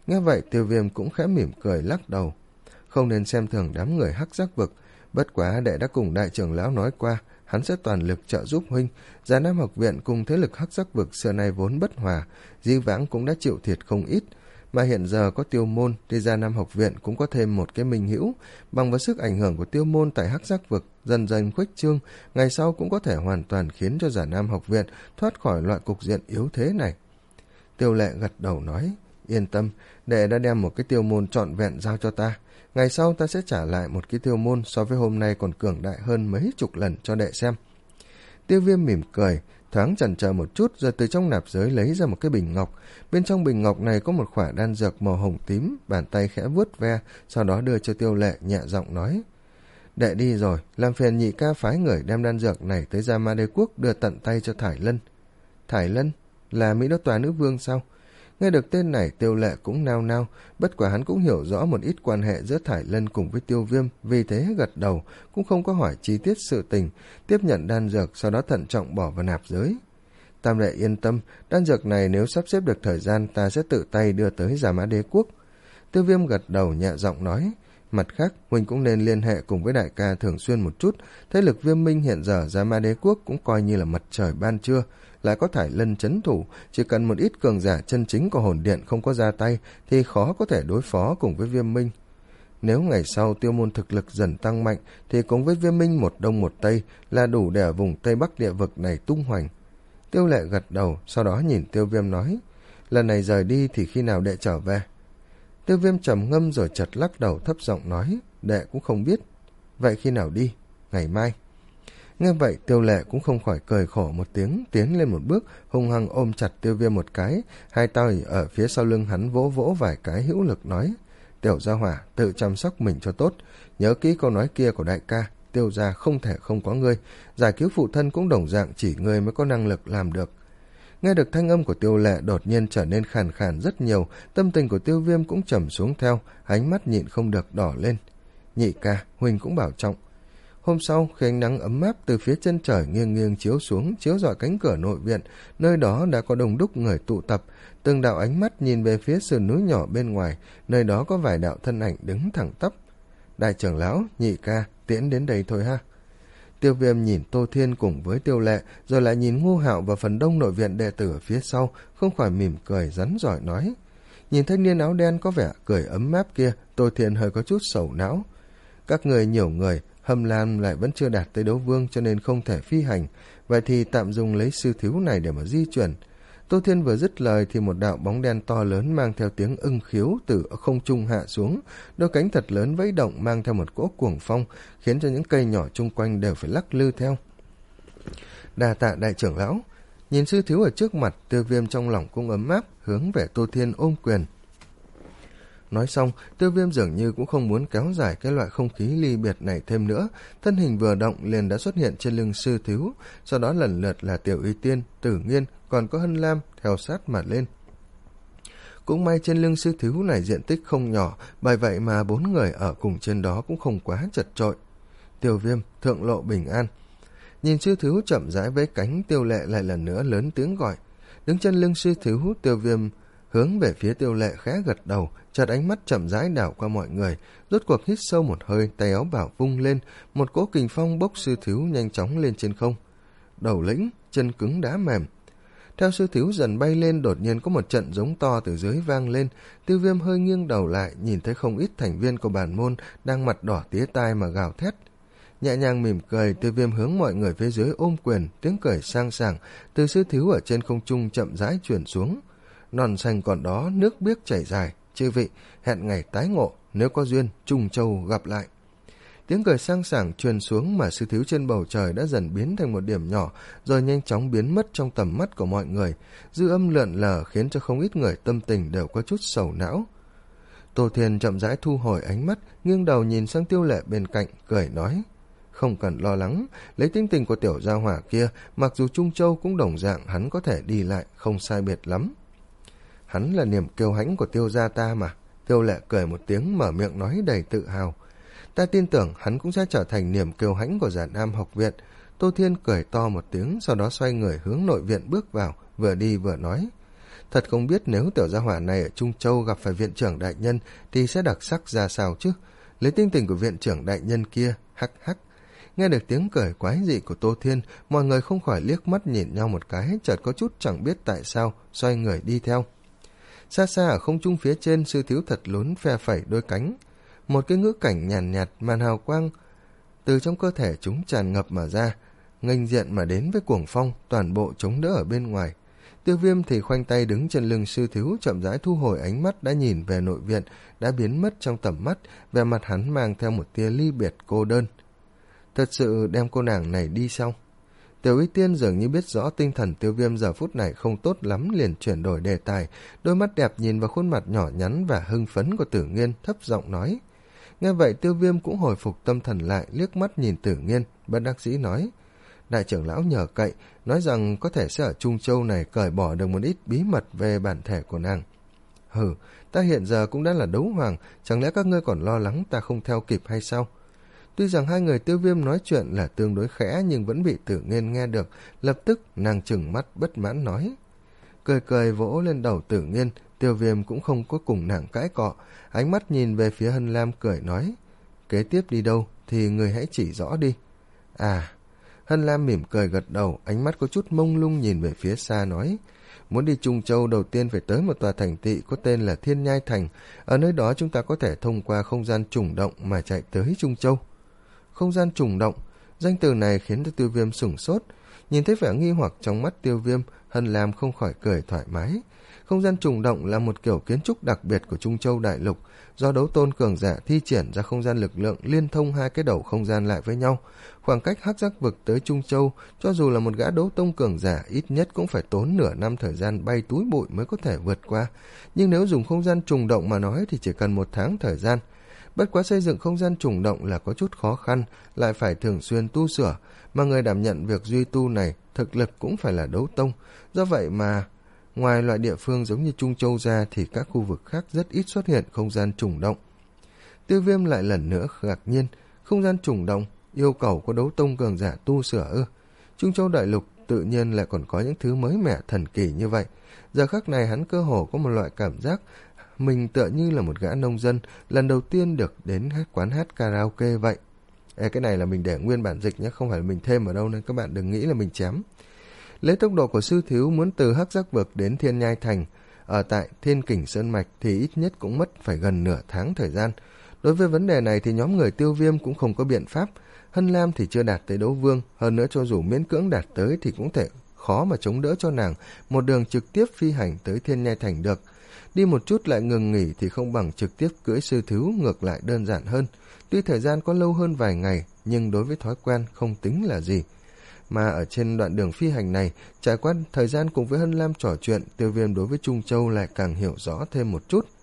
Nghe vậy Tiêu Viêm cũng khẽ mỉm cười lắc đầu. Không nên xem thường đám người Hắc Giác Vực, bất quá đệ đã cùng đại trưởng lão nói qua, hắn sẽ toàn lực trợ giúp huynh. Già Nam học viện cùng thế lực Hắc Giác Vực xưa nay vốn bất hòa, Di Vãng cũng đã chịu thiệt không ít, mà hiện giờ có Tiêu môn thì Già Nam học viện cũng có thêm một cái minh hữu, bằng vào sức ảnh hưởng của Tiêu môn tại Hắc Giác Vực dần dần khuếch trương, ngày sau cũng có thể hoàn toàn khiến cho Già Nam học viện thoát khỏi loại cục diện yếu thế này. Tiêu Lệ gật đầu nói, yên tâm, đệ đã đem một cái tiêu môn trọn vẹn giao cho ta, ngày sau ta sẽ trả lại một cái tiêu môn so với hôm nay còn cường đại hơn mấy chục lần cho đệ xem. Tiêu Viêm mỉm cười, thoáng chần chờ một chút rồi từ trong nạp giới lấy ra một cái bình ngọc. Bên trong bình ngọc này có một khỏa đan dược màu hồng tím, bàn tay khẽ vuốt ve, sau đó đưa cho Tiêu Lệ, nhẹ giọng nói, đệ đi rồi, làm phiền nhị ca phái người đem đan dược này tới Gia Ma Đế Quốc đưa tận tay cho Thải Lân. Thải Lân? Là Mỹ Đô Tòa nữ vương sao? Nghe được tên này Tiêu Lệ cũng nao nao, bất quả hắn cũng hiểu rõ một ít quan hệ giữa Thải Lân cùng với Tiêu Viêm, vì thế gật đầu, cũng không có hỏi chi tiết sự tình, tiếp nhận đan dược, sau đó thận trọng bỏ vào nạp giới. Tam đệ yên tâm, đan dược này nếu sắp xếp được thời gian ta sẽ tự tay đưa tới Gia Mã Đế Quốc. Tiêu Viêm gật đầu nhẹ giọng nói, mặt khác huynh cũng nên liên hệ cùng với đại ca thường xuyên một chút, thế lực Viêm Minh hiện giờ Gia Mã Đế Quốc cũng coi như là mặt trời ban trưa, lại có Thải Lân trấn thủ, chỉ cần một ít cường giả chân chính của hồn điện không có ra tay thì khó có thể đối phó cùng với Viêm Minh. Nếu ngày sau Tiêu môn thực lực dần tăng mạnh thì cùng với Viêm Minh một đông một tây là đủ để ở vùng Tây Bắc địa vực này tung hoành. Tiêu Lệ gật đầu, sau đó nhìn Tiêu Viêm nói, lần này rời đi thì khi nào đệ trở về? Tiêu Viêm trầm ngâm rồi chợt lắc đầu thấp giọng nói, đệ cũng không biết. Vậy khi nào đi? Ngày mai. Nghe vậy Tiêu Lệ cũng không khỏi cười khổ một tiếng, tiến lên một bước, hung hăng ôm chặt Tiêu Viêm một cái, hai tay ở phía sau lưng hắn vỗ vỗ vài cái hữu lực nói, tiểu gia hỏa, tự chăm sóc mình cho tốt, nhớ kỹ câu nói kia của đại ca, Tiêu gia không thể không có ngươi, giải cứu phụ thân cũng đồng dạng chỉ ngươi mới có năng lực làm được. Nghe được thanh âm của Tiêu Lệ đột nhiên trở nên khàn khàn rất nhiều, tâm tình của Tiêu Viêm cũng trầm xuống theo, ánh mắt nhịn không được đỏ lên. Nhị ca, huynh cũng bảo trọng. Hôm sau, khi ánh nắng ấm áp từ phía chân trời nghiêng nghiêng chiếu xuống, chiếu rọi cánh cửa nội viện, nơi đó đã có đông đúc người tụ tập, từng đạo ánh mắt nhìn về phía sườn núi nhỏ bên ngoài, nơi đó có vài đạo thân ảnh đứng thẳng tắp. Đại trưởng lão, nhị ca, tiễn đến đây thôi ha. Tiêu Viêm nhìn Tô Thiên cùng với Tiêu Lệ, rồi lại nhìn Ngô Hạo và phần đông nội viện đệ tử ở phía sau, không khỏi mỉm cười rắn giỏi nói. Nhìn thanh niên áo đen có vẻ cười ấm áp kia, Tô Thiên hơi có chút sầu não. Các người nhiều người, Hâm Lam lại vẫn chưa đạt tới đấu vương cho nên không thể phi hành, vậy thì tạm dùng lấy sư thiếu này để mà di chuyển. Tô Thiên vừa dứt lời thì một đạo bóng đen to lớn mang theo tiếng ưng khiếu từ không trung hạ xuống, đôi cánh thật lớn vẫy động mang theo một cỗ cuồng phong, khiến cho những cây nhỏ chung quanh đều phải lắc lư theo. Đa tạ đại trưởng lão. Nhìn sư thiếu ở trước mặt, Tiêu Viêm trong lòng cũng ấm áp, hướng về Tô Thiên ôm quyền. Nói xong, Tiêu Viêm dường như cũng không muốn kéo dài cái loại không khí ly biệt này thêm nữa, thân hình vừa động liền đã xuất hiện trên lưng sư thiếu, sau đó lần lượt là Tiểu Y Tiên, Tử Nghiên, còn có Hân Lam theo sát mà lên. Cũng may trên lưng sư thiếu này diện tích không nhỏ, bởi vậy mà bốn người ở cùng trên đó cũng không quá chật chội. Tiêu Viêm, thượng lộ bình an. Nhìn sư thiếu chậm rãi với cánh, Tiêu Lệ lại lần nữa lớn tiếng gọi. Đứng chân lưng sư thiếu, Tiêu Viêm hướng về phía Tiêu Lệ khẽ gật đầu, chợt ánh mắt chậm rãi đảo qua mọi người, rốt cuộc hít sâu một hơi, tay áo bảo vung lên, một cỗ kình phong bốc sư thiếu nhanh chóng lên trên không. Đầu lĩnh, chân cứng đá mềm. Theo sư thiếu dần bay lên, đột nhiên có một trận giống to từ dưới vang lên. Tiêu Viêm hơi nghiêng đầu lại, nhìn thấy không ít thành viên của bản môn đang mặt đỏ tía tai mà gào thét. Nhẹ nhàng mỉm cười, Tiêu Viêm hướng mọi người phía dưới ôm quyền, tiếng cười sang sảng từ sư thiếu ở trên không trung chậm rãi chuyển xuống. Non xanh còn đó, nước biếc chảy dài, chư vị, hẹn ngày tái ngộ, nếu có duyên, Trung Châu gặp lại. Tiếng cười sang sảng truyền xuống mà sư thiếu trên bầu trời đã dần biến thành một điểm nhỏ, rồi nhanh chóng biến mất trong tầm mắt của mọi người. Dư âm lượn lờ khiến cho không ít người tâm tình đều có chút sầu não. Tô Thiên chậm rãi thu hồi ánh mắt, nghiêng đầu nhìn sang Tiêu Lệ bên cạnh, cười nói. Không cần lo lắng, lấy tính tình của tiểu gia hỏa kia, mặc dù Trung Châu cũng đồng dạng hắn có thể đi lại, không sai biệt lắm. Hắn là niềm kiêu hãnh của Tiêu gia ta mà. Tiêu Lệ cười một tiếng mở miệng nói đầy tự hào. Ta tin tưởng hắn cũng sẽ trở thành niềm kiêu hãnh của Già Nam học viện. Tô Thiên cười to một tiếng, sau đó xoay người hướng nội viện bước vào, vừa đi vừa nói. Thật không biết nếu tiểu gia hỏa này ở Trung Châu gặp phải viện trưởng đại nhân thì sẽ đặc sắc ra sao chứ. Lấy tinh tình của viện trưởng đại nhân kia, hắc hắc. Nghe được tiếng cười quái dị của Tô Thiên, mọi người không khỏi liếc mắt nhìn nhau một cái, chợt có chút chẳng biết tại sao, xoay người đi theo. Xa xa ở không trung phía trên, sư thiếu thật lún phe phẩy đôi cánh. Một cái ngữ cảnh nhàn nhạt, nhạt màn hào quang từ trong cơ thể chúng tràn ngập mà ra, nghênh diện mà đến với cuồng phong, toàn bộ chống đỡ ở bên ngoài. Tiêu Viêm thì khoanh tay đứng trên lưng sư thiếu, chậm rãi thu hồi ánh mắt đã nhìn về nội viện, đã biến mất trong tầm mắt, vẻ mặt hắn mang theo một tia ly biệt cô đơn. Thật sự đem cô nàng này đi sao? Tiểu Y Tiên dường như biết rõ tinh thần Tiêu Viêm giờ phút này không tốt lắm, liền chuyển đổi đề tài, đôi mắt đẹp nhìn vào khuôn mặt nhỏ nhắn và hưng phấn của Tử Nghiên, thấp giọng nói. Nghe vậy Tiêu Viêm cũng hồi phục tâm thần lại, liếc mắt nhìn Tử Nghiên, bất đắc dĩ nói. Đại trưởng lão nhờ cậy, nói rằng có thể sẽ ở Trung Châu này cởi bỏ được một ít bí mật về bản thể của nàng. Hừ, ta hiện giờ cũng đã là đấu hoàng, chẳng lẽ các ngươi còn lo lắng ta không theo kịp hay sao? Tuy rằng hai người Tiêu Viêm nói chuyện là tương đối khẽ nhưng vẫn bị Tử Nghiên nghe được, lập tức nàng trừng mắt bất mãn nói. Cười cười vỗ lên đầu Tử Nghiên, Tiêu Viêm cũng không có cùng nàng cãi cọ, ánh mắt nhìn về phía Hân Lam cười nói. Kế tiếp đi đâu thì người hãy chỉ rõ đi. À... Hân Lam mỉm cười gật đầu, ánh mắt có chút mông lung nhìn về phía xa nói. Muốn đi Trung Châu đầu tiên phải tới một tòa thành thị có tên là Thiên Nhai Thành. Ở nơi đó chúng ta có thể thông qua không gian trùng động mà chạy tới Trung Châu. Không gian trùng động, danh từ này khiến cho Tiêu Viêm sửng sốt. Nhìn thấy vẻ nghi hoặc trong mắt Tiêu Viêm, Hân Lam không khỏi cười thoải mái. Không gian trùng động là một kiểu kiến trúc đặc biệt của Trung Châu đại lục, do đấu tôn cường giả thi triển ra không gian lực lượng liên thông hai cái đầu không gian lại với nhau. Khoảng cách Hắc Giác vực tới Trung Châu, cho dù là một gã đấu tôn cường giả, ít nhất cũng phải tốn nửa năm thời gian bay túi bụi mới có thể vượt qua. Nhưng nếu dùng không gian trùng động mà nói thì chỉ cần một tháng thời gian. Bất quá xây dựng không gian trùng động là có chút khó khăn, lại phải thường xuyên tu sửa, mà người đảm nhận việc duy tu này thực lực cũng phải là đấu tông. Do vậy mà ngoài loại địa phương giống như Trung Châu ra thì các khu vực khác rất ít xuất hiện không gian trùng động. Tiêu Viêm lại lần nữa ngạc nhiên, không gian trùng động yêu cầu có đấu tông cường giả tu sửa ư? Trung Châu đại lục tự nhiên lại còn có những thứ mới mẻ thần kỳ như vậy. Giờ khắc này hắn cơ hồ có một loại cảm giác mình tựa như là một gã nông dân lần đầu tiên được đến hát quán hát karaoke vậy. Ê, cái này là mình để nguyên bản dịch nhé, không phải là mình thêm ở đâu nên các bạn đừng nghĩ là mình chém. Lấy tốc độ của sư thiếu muốn từ Hắc Giác vực đến Thiên Nhai Thành ở tại Thiên Kình Sơn Mạch thì ít nhất cũng mất phải gần nửa tháng thời gian. Đối với vấn đề này thì nhóm người Tiêu Viêm cũng không có biện pháp. Hân Lam thì chưa đạt tới đấu vương, hơn nữa cho dù miễn cưỡng đạt tới thì cũng thể khó mà chống đỡ cho nàng một đường trực tiếp phi hành tới Thiên Nhai Thành được. Đi một chút lại ngừng nghỉ thì không bằng trực tiếp cưỡi sư thiếu, ngược lại đơn giản hơn. Tuy thời gian có lâu hơn vài ngày, nhưng đối với thói quen không tính là gì. Mà ở trên đoạn đường phi hành này, trải qua thời gian cùng với Hân Lam trò chuyện, Tiêu Viêm đối với Trung Châu lại càng hiểu rõ thêm một chút.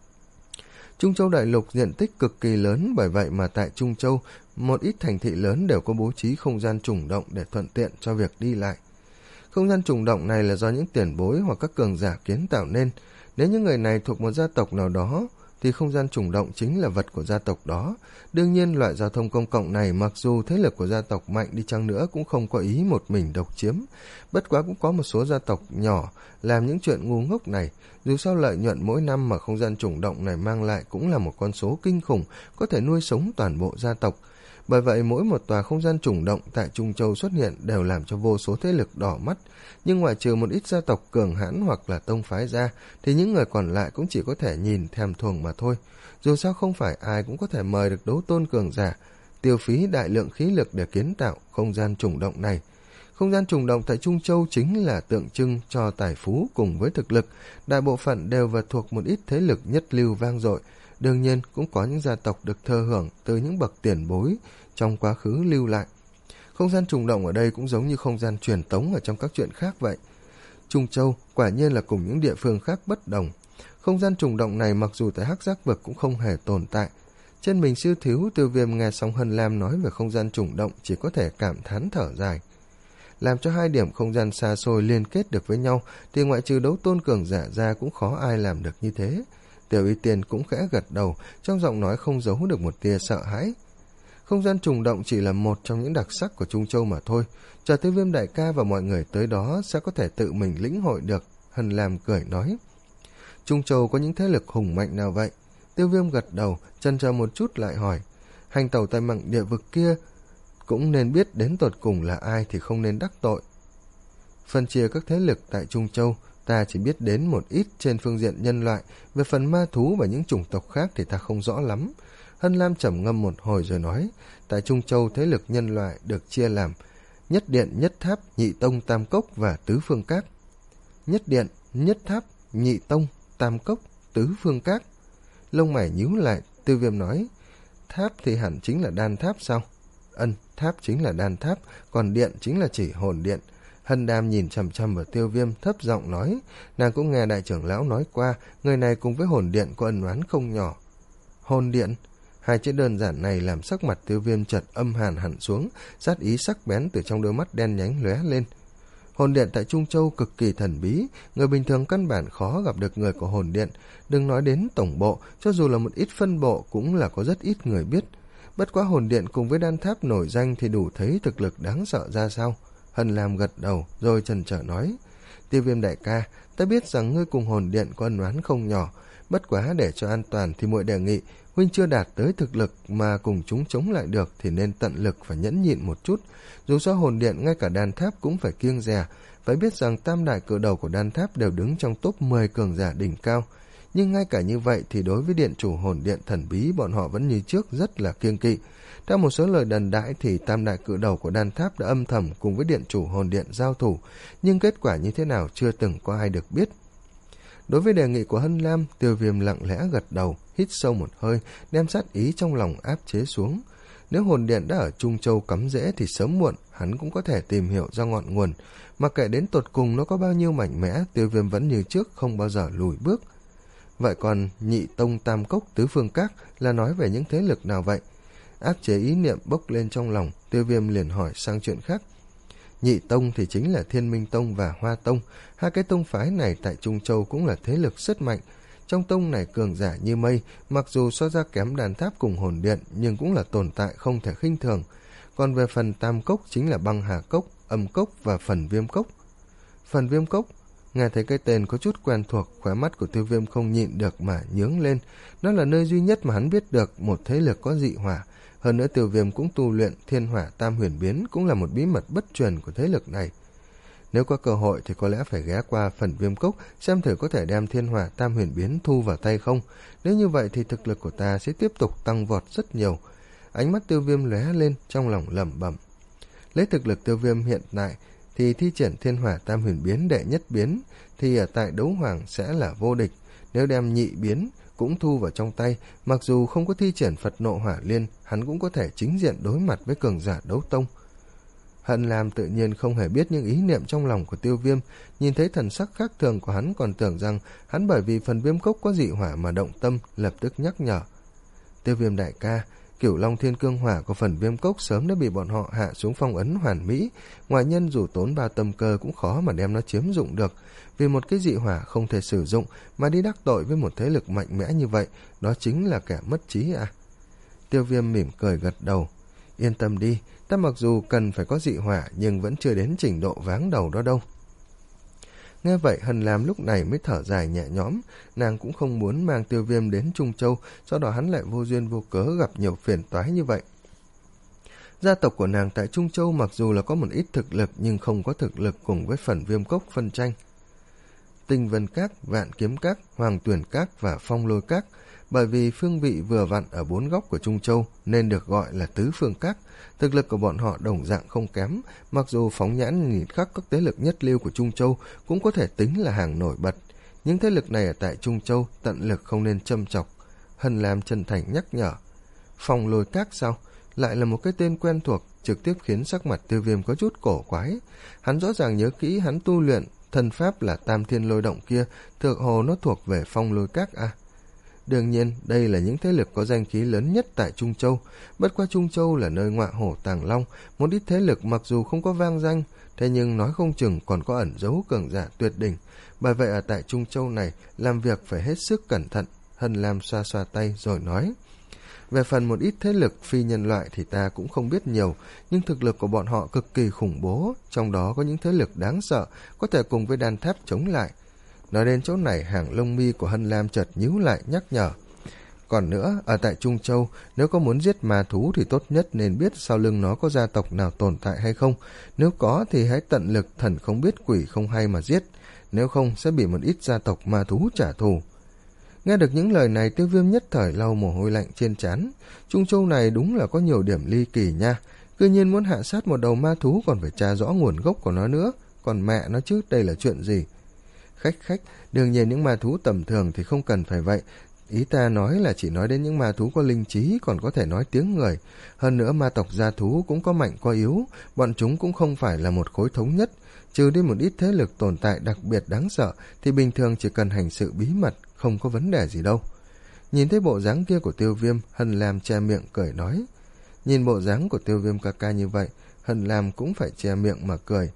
Trung Châu đại lục diện tích cực kỳ lớn, bởi vậy mà tại Trung Châu, một ít thành thị lớn đều có bố trí không gian trùng động để thuận tiện cho việc đi lại. Không gian trùng động này là do những tiền bối hoặc các cường giả kiến tạo nên. Nếu những người này thuộc một gia tộc nào đó, thì không gian trùng động chính là vật của gia tộc đó. Đương nhiên, loại giao thông công cộng này mặc dù thế lực của gia tộc mạnh đi chăng nữa cũng không có ý một mình độc chiếm. Bất quá cũng có một số gia tộc nhỏ làm những chuyện ngu ngốc này. Dù sao lợi nhuận mỗi năm mà không gian trùng động này mang lại cũng là một con số kinh khủng, có thể nuôi sống toàn bộ gia tộc. Bởi vậy mỗi một tòa không gian trùng động tại Trung Châu xuất hiện đều làm cho vô số thế lực đỏ mắt. Nhưng ngoại trừ một ít gia tộc cường hãn hoặc là tông phái ra, thì những người còn lại cũng chỉ có thể nhìn thèm thuồng mà thôi. Dù sao không phải ai cũng có thể mời được đấu tôn cường giả, tiêu phí đại lượng khí lực để kiến tạo không gian trùng động này. Không gian trùng động tại Trung Châu chính là tượng trưng cho tài phú cùng với thực lực. Đại bộ phận đều và thuộc một ít thế lực nhất lưu vang dội. Đương nhiên cũng có những gia tộc được thừa hưởng từ những bậc tiền bối trong quá khứ lưu lại. Không gian trùng động ở đây cũng giống như không gian truyền tống ở trong các chuyện khác vậy. Trung Châu quả nhiên là cùng những địa phương khác bất đồng. Không gian trùng động này mặc dù tại Hắc Giác vực cũng không hề tồn tại. Trên mình sư thiếu, Tiêu Viêm nghe xong Hân Lam nói về không gian trùng động chỉ có thể cảm thán thở dài. Làm cho hai điểm không gian xa xôi liên kết được với nhau thì ngoại trừ đấu tôn cường giả ra cũng khó ai làm được như thế. Tiểu Y Tiên cũng khẽ gật đầu, trong giọng nói không giấu được một tia sợ hãi. Không gian trùng động chỉ là một trong những đặc sắc của Trung Châu mà thôi. Chờ Tiêu Viêm đại ca và mọi người tới đó sẽ có thể tự mình lĩnh hội được Hân Lam cười nói. Trung Châu có những thế lực hùng mạnh nào vậy? Tiêu Viêm gật đầu, chần chờ một chút lại hỏi. Hành tẩu tại mặng địa vực kia cũng nên biết đến tột cùng là ai thì không nên đắc tội. Phân chia các thế lực tại Trung Châu, ta chỉ biết đến một ít trên phương diện nhân loại, về phần ma thú và những chủng tộc khác thì ta không rõ lắm. Hân Lam trầm ngâm một hồi rồi nói, tại Trung Châu thế lực nhân loại được chia làm Nhất Điện, Nhất Tháp, Nhị Tông, Tam Cốc và Tứ Phương Các. Nhất Điện, Nhất Tháp, Nhị Tông, Tam Cốc, Tứ Phương Các. Lông mày nhíu lại, Tiêu Viêm nói, tháp thì hẳn chính là đan tháp sao? Ân, tháp chính là đan tháp, còn điện chính là chỉ hồn điện. Hân Lam nhìn chằm chằm vào Tiêu Viêm, thấp giọng nói, nàng cũng nghe đại trưởng lão nói qua, người này cùng với hồn điện có ân oán không nhỏ. Hồn điện? Hai chữ đơn giản này làm sắc mặt Tiêu Viêm chợt âm hàn hẳn xuống, sát ý sắc bén từ trong đôi mắt đen nhánh lóe lên. Hồn điện tại Trung Châu cực kỳ thần bí, người bình thường căn bản khó gặp được người của hồn điện, đừng nói đến tổng bộ, cho dù là một ít phân bộ cũng là có rất ít người biết. Bất quá hồn điện cùng với đan tháp nổi danh thì đủ thấy thực lực đáng sợ ra sao. Hân Lam gật đầu rồi chần chờ nói, Tiêu Viêm đại ca, ta biết rằng ngươi cùng hồn điện có ân oán không nhỏ, bất quá để cho an toàn thì muội đề nghị, huynh chưa đạt tới thực lực mà cùng chúng chống lại được thì nên tận lực và nhẫn nhịn một chút. Dù sao hồn điện ngay cả đan tháp cũng phải kiêng dè, phải biết rằng tam đại cự đầu của đan tháp đều đứng trong top mười cường giả đỉnh cao. Nhưng ngay cả như vậy thì đối với điện chủ hồn điện thần bí, bọn họ vẫn như trước rất là kiêng kỵ. Theo một số lời đồn đãi thì tam đại cự đầu của đan tháp đã âm thầm cùng với điện chủ hồn điện giao thủ, nhưng kết quả như thế nào chưa từng có ai được biết. Đối với đề nghị của Hân Lam, Tiêu Viêm lặng lẽ gật đầu, hít sâu một hơi, đem sát ý trong lòng áp chế xuống. Nếu hồn điện đã ở Trung Châu cắm rễ thì sớm muộn hắn cũng có thể tìm hiểu ra ngọn nguồn, mặc kệ đến tột cùng nó có bao nhiêu mạnh mẽ, Tiêu Viêm vẫn như trước không bao giờ lùi bước. Vậy còn Nhị Tông, Tam Cốc, Tứ Phương Các là nói về những thế lực nào vậy? Áp chế ý niệm bốc lên trong lòng, Tiêu Viêm liền hỏi sang chuyện khác. Nhị Tông thì chính là Thiên Minh Tông và Hoa Tông, hai cái tông phái này tại Trung Châu cũng là thế lực rất mạnh. Trong tông này cường giả như mây, mặc dù so ra kém đàn tháp cùng hồn điện nhưng cũng là tồn tại không thể khinh thường. Còn về phần Tam Cốc chính là Băng Hà Cốc, Âm Cốc và Phần Viêm Cốc. Phần Viêm Cốc, nghe thấy cái tên có chút quen thuộc, khóe mắt của Tiêu Viêm không nhịn được mà nhướng lên. Nó là nơi duy nhất mà hắn biết được một thế lực có dị hỏa. Hơn nữa Tiêu Viêm cũng tu luyện Thiên Hỏa Tam Huyền Biến, cũng là một bí mật bất truyền của thế lực này. Nếu có cơ hội thì có lẽ phải ghé qua Phần Viêm Cốc xem thử có thể đem Thiên Hỏa Tam Huyền Biến thu vào tay không. Nếu như vậy thì thực lực của ta sẽ tiếp tục tăng vọt rất nhiều. Ánh mắt Tiêu Viêm lóe lên, trong lòng lẩm bẩm. Lấy thực lực Tiêu Viêm hiện tại thì thi triển Thiên Hỏa Tam Huyền Biến đệ nhất biến thì ở tại đấu hoàng sẽ là vô địch. Nếu đem nhị biến cũng thu vào trong tay, mặc dù không có thi triển Phật Nộ Hỏa Liên, hắn cũng có thể chính diện đối mặt với cường giả đấu tông. Hân Lam tự nhiên không hề biết những ý niệm trong lòng của Tiêu Viêm, nhìn thấy thần sắc khác thường của hắn còn tưởng rằng hắn bởi vì Phần Viêm Cốc có dị hỏa mà động tâm, lập tức nhắc nhở. Tiêu Viêm đại ca, Cửu Long Thiên Cương Hỏa của Phần Viêm Cốc sớm đã bị bọn họ hạ xuống phong ấn hoàn mỹ, ngoại nhân dù tốn ba tâm cơ cũng khó mà đem nó chiếm dụng được. Vì một cái dị hỏa không thể sử dụng mà đi đắc tội với một thế lực mạnh mẽ như vậy, đó chính là kẻ mất trí à? Tiêu Viêm mỉm cười gật đầu. Yên tâm đi, ta mặc dù cần phải có dị hỏa nhưng vẫn chưa đến trình độ váng đầu đó đâu. Nghe vậy Hân Lam lúc này mới thở dài nhẹ nhõm, nàng cũng không muốn mang Tiêu Viêm đến Trung Châu, sau đó hắn lại vô duyên vô cớ gặp nhiều phiền toái như vậy. Gia tộc của nàng tại Trung Châu mặc dù là có một ít thực lực nhưng không có thực lực cùng với Phần Viêm Cốc phân tranh. Tinh Vân Các, Vạn Kiếm Các, Hoàng Tuyển Các và Phong Lôi Các, bởi vì phương vị vừa vặn ở bốn góc của Trung Châu nên được gọi là Tứ Phương Các. Thực lực của bọn họ đồng dạng không kém, mặc dù phóng nhãn nhìn khắp các thế lực nhất lưu của Trung Châu cũng có thể tính là hàng nổi bật. Những thế lực này ở tại Trung Châu tận lực không nên châm chọc. Hân Lam chân thành nhắc nhở. Phong Lôi Các sao? Lại là một cái tên quen thuộc, trực tiếp khiến sắc mặt Tiêu Viêm có chút cổ quái. Hắn rõ ràng nhớ kỹ hắn tu luyện thần pháp là Tam Thiên Lôi Động kia, thực hồ nó thuộc về Phong Lôi Các à? Đương nhiên, đây là những thế lực có danh khí lớn nhất tại Trung Châu. Bất qua Trung Châu là nơi ngọa hổ tàng long, một ít thế lực mặc dù không có vang danh, thế nhưng nói không chừng còn có ẩn giấu cường giả tuyệt đỉnh. Bởi vậy ở tại Trung Châu này, làm việc phải hết sức cẩn thận. Hân Lam xoa xoa tay rồi nói. Về phần một ít thế lực phi nhân loại thì ta cũng không biết nhiều, nhưng thực lực của bọn họ cực kỳ khủng bố, trong đó có những thế lực đáng sợ, có thể cùng với đan tháp chống lại. Nói đến chỗ này, hàng lông mi của Hân Lam chợt nhíu lại nhắc nhở. Còn nữa, ở tại Trung Châu, nếu có muốn giết ma thú thì tốt nhất nên biết sau lưng nó có gia tộc nào tồn tại hay không. Nếu có thì hãy tận lực thần không biết quỷ không hay mà giết. Nếu không sẽ bị một ít gia tộc ma thú trả thù. Nghe được những lời này, Tiêu Viêm nhất thời lau mồ hôi lạnh trên trán. Trung Châu này đúng là có nhiều điểm ly kỳ nha. Cứ nhiên muốn hạ sát một đầu ma thú còn phải tra rõ nguồn gốc của nó nữa. Còn mẹ nó chứ, đây là chuyện gì? Khách khách, đương nhiên những ma thú tầm thường thì không cần phải vậy. Ý ta nói là chỉ nói đến những ma thú có linh trí còn có thể nói tiếng người. Hơn nữa ma tộc gia thú cũng có mạnh có yếu, bọn chúng cũng không phải là một khối thống nhất. Trừ đi một ít thế lực tồn tại đặc biệt đáng sợ thì bình thường chỉ cần hành sự bí mật, không có vấn đề gì đâu. Nhìn thấy bộ dáng kia của Tiêu Viêm, Hân Lam che miệng cười nói. Nhìn bộ dáng của Tiêu Viêm ca ca như vậy, Hân Lam cũng phải che miệng mà cười.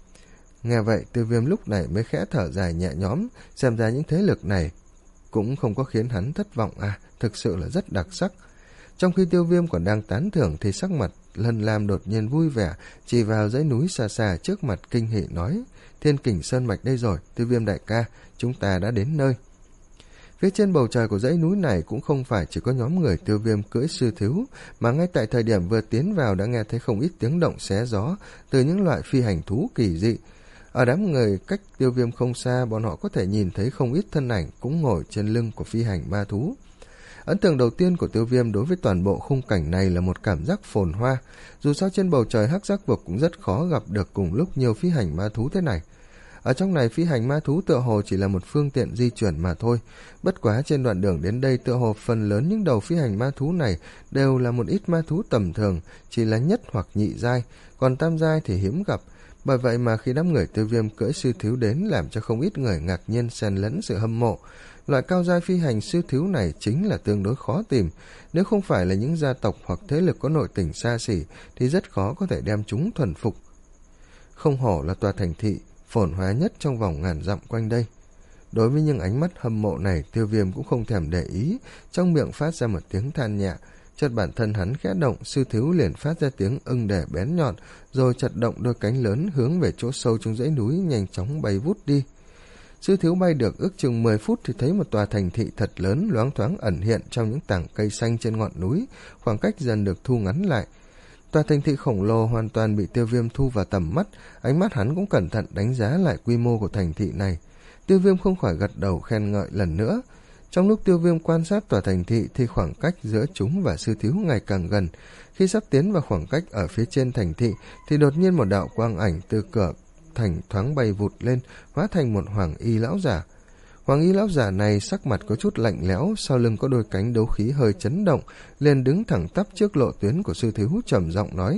Nghe vậy, Tiêu Viêm lúc này mới khẽ thở dài nhẹ nhõm, xem ra những thế lực này cũng không có khiến hắn thất vọng à, thực sự là rất đặc sắc. Trong khi Tiêu Viêm còn đang tán thưởng thì sắc mặt Hân Lam đột nhiên vui vẻ, chỉ vào dãy núi xa xa trước mặt kinh hỉ nói. Thiên Kình Sơn Mạch đây rồi, Tiêu Viêm đại ca, chúng ta đã đến nơi. Phía trên bầu trời của dãy núi này cũng không phải chỉ có nhóm người Tiêu Viêm cưỡi sư thiếu, mà ngay tại thời điểm vừa tiến vào đã nghe thấy không ít tiếng động xé gió từ những loại phi hành thú kỳ dị. Ở đám người cách Tiêu Viêm không xa, bọn họ có thể nhìn thấy không ít thân ảnh cũng ngồi trên lưng của phi hành ma thú. Ấn tượng đầu tiên của Tiêu Viêm đối với toàn bộ khung cảnh này là một cảm giác phồn hoa. Dù sao trên bầu trời hắc giác vực cũng rất khó gặp được cùng lúc nhiều phi hành ma thú thế này. Ở trong này phi hành ma thú tựa hồ chỉ là một phương tiện di chuyển mà thôi. Bất quá trên đoạn đường đến đây tựa hồ phần lớn những đầu phi hành ma thú này đều là một ít ma thú tầm thường, chỉ là nhất hoặc nhị giai, còn tam giai thì hiếm gặp. Bởi vậy mà khi đám người Tiêu Viêm cưỡi sư thiếu đến làm cho không ít người ngạc nhiên xen lẫn sự hâm mộ. Loại cao giai phi hành sư thiếu này chính là tương đối khó tìm. Nếu không phải là những gia tộc hoặc thế lực có nội tình xa xỉ thì rất khó có thể đem chúng thuần phục. Không hổ là tòa thành thị phồn hoa nhất trong vòng ngàn dặm quanh đây. Đối với những ánh mắt hâm mộ này, Tiêu Viêm cũng không thèm để ý, trong miệng phát ra một tiếng than nhẹ. Chợt bản thân hắn khẽ động, sư thiếu liền phát ra tiếng ưng đẻ bén nhọn, rồi chật động đôi cánh lớn hướng về chỗ sâu trong dãy núi nhanh chóng bay vút đi. Sư thiếu bay được ước chừng mười phút thì thấy một tòa thành thị thật lớn loáng thoáng ẩn hiện trong những tảng cây xanh trên ngọn núi, khoảng cách dần được thu ngắn lại. Tòa thành thị khổng lồ hoàn toàn bị Tiêu Viêm thu vào tầm mắt, ánh mắt hắn cũng cẩn thận đánh giá lại quy mô của thành thị này. Tiêu Viêm không khỏi gật đầu khen ngợi lần nữa. Trong lúc Tiêu Viêm quan sát tòa thành thị thì khoảng cách giữa chúng và sư thiếu ngày càng gần. Khi sắp tiến vào khoảng cách ở phía trên thành thị thì đột nhiên một đạo quang ảnh từ cửa thành thoáng bay vụt lên, hóa thành một hoàng y lão giả. Hoàng y lão giả này sắc mặt có chút lạnh lẽo, sau lưng có đôi cánh đấu khí hơi chấn động, liền đứng thẳng tắp trước lộ tuyến của sư thiếu trầm giọng nói.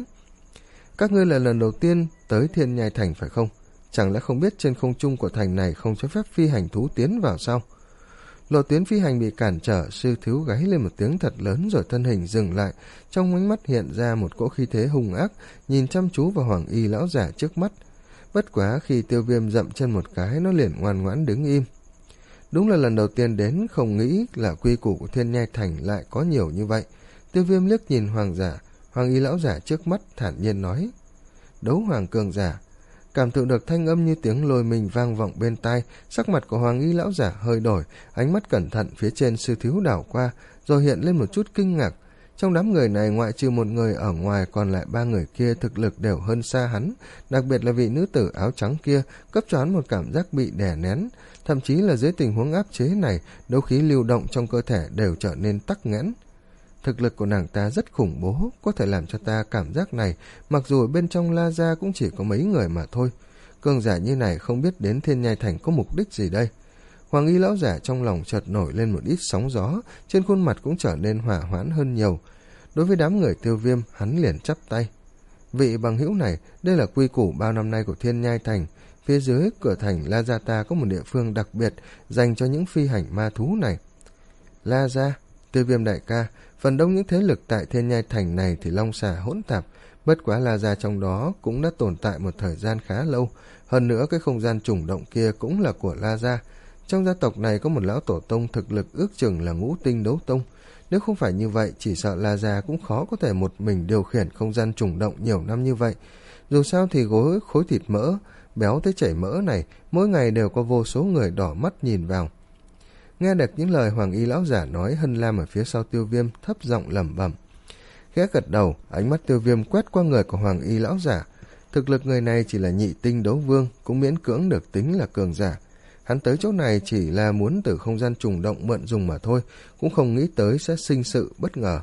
Các ngươi là lần đầu tiên tới Thiên Nhai Thành phải không? Chẳng lẽ không biết trên không trung của thành này không cho phép phi hành thú tiến vào sao? Lộ tuyến phi hành bị cản trở, sư thiếu gáy lên một tiếng thật lớn rồi thân hình dừng lại, trong ánh mắt hiện ra một cỗ khí thế hung ác, nhìn chăm chú vào hoàng y lão giả trước mắt. Bất quá khi Tiêu Viêm dậm chân một cái, nó liền ngoan ngoãn đứng im. Đúng là lần đầu tiên đến, không nghĩ là quy củ của Thiên Nhai Thành lại có nhiều như vậy. Tiêu Viêm liếc nhìn hoàng giả, hoàng y lão giả trước mắt thản nhiên nói. Đấu hoàng cường giả. Cảm thụ được thanh âm như tiếng lôi mình vang vọng bên tai, sắc mặt của hoàng y lão giả hơi đổi, ánh mắt cẩn thận phía trên sư thiếu đảo qua, rồi hiện lên một chút kinh ngạc. Trong đám người này ngoại trừ một người ở ngoài, còn lại ba người kia thực lực đều hơn xa hắn, đặc biệt là vị nữ tử áo trắng kia cấp cho hắn một cảm giác bị đè nén, thậm chí là dưới tình huống áp chế này, đấu khí lưu động trong cơ thể đều trở nên tắc nghẽn. Thực lực của nàng ta rất khủng bố, có thể làm cho ta cảm giác này, mặc dù ở bên trong La Gia cũng chỉ có mấy người mà thôi. Cường giả như này không biết đến Thiên Nhai Thành có mục đích gì đây? Hoàng y lão giả trong lòng chợt nổi lên một ít sóng gió, trên khuôn mặt cũng trở nên hỏa hoãn hơn nhiều. Đối với đám người Tiêu Viêm, hắn liền chắp tay. Vị bằng hữu này, đây là quy củ bao năm nay của Thiên Nhai Thành. Phía dưới cửa thành La Gia ta có một địa phương đặc biệt dành cho những phi hành ma thú này. La Gia, Tiêu Viêm đại ca, phần đông những thế lực tại Thiên Nhai Thành này thì long xà hỗn tạp, bất quá La Gia trong đó cũng đã tồn tại một thời gian khá lâu. Hơn nữa cái không gian trùng động kia cũng là của La Gia. Trong gia tộc này có một lão tổ tông thực lực ước chừng là ngũ tinh đấu tông. Nếu không phải như vậy, chỉ sợ La Gia cũng khó có thể một mình điều khiển không gian trùng động nhiều năm như vậy. Dù sao thì gối khối thịt mỡ béo tới chảy mỡ này, mỗi ngày đều có vô số người đỏ mắt nhìn vào. Nghe được những lời Hoàng Y lão giả nói, Hân Lam ở phía sau Tiêu Viêm thấp giọng lẩm bẩm. Khẽ gật đầu, ánh mắt Tiêu Viêm quét qua người của Hoàng Y lão giả. Thực lực người này chỉ là nhị tinh đấu vương, cũng miễn cưỡng được tính là cường giả. Hắn tới chỗ này chỉ là muốn từ không gian trùng động mượn dùng mà thôi, cũng không nghĩ tới sẽ sinh sự bất ngờ.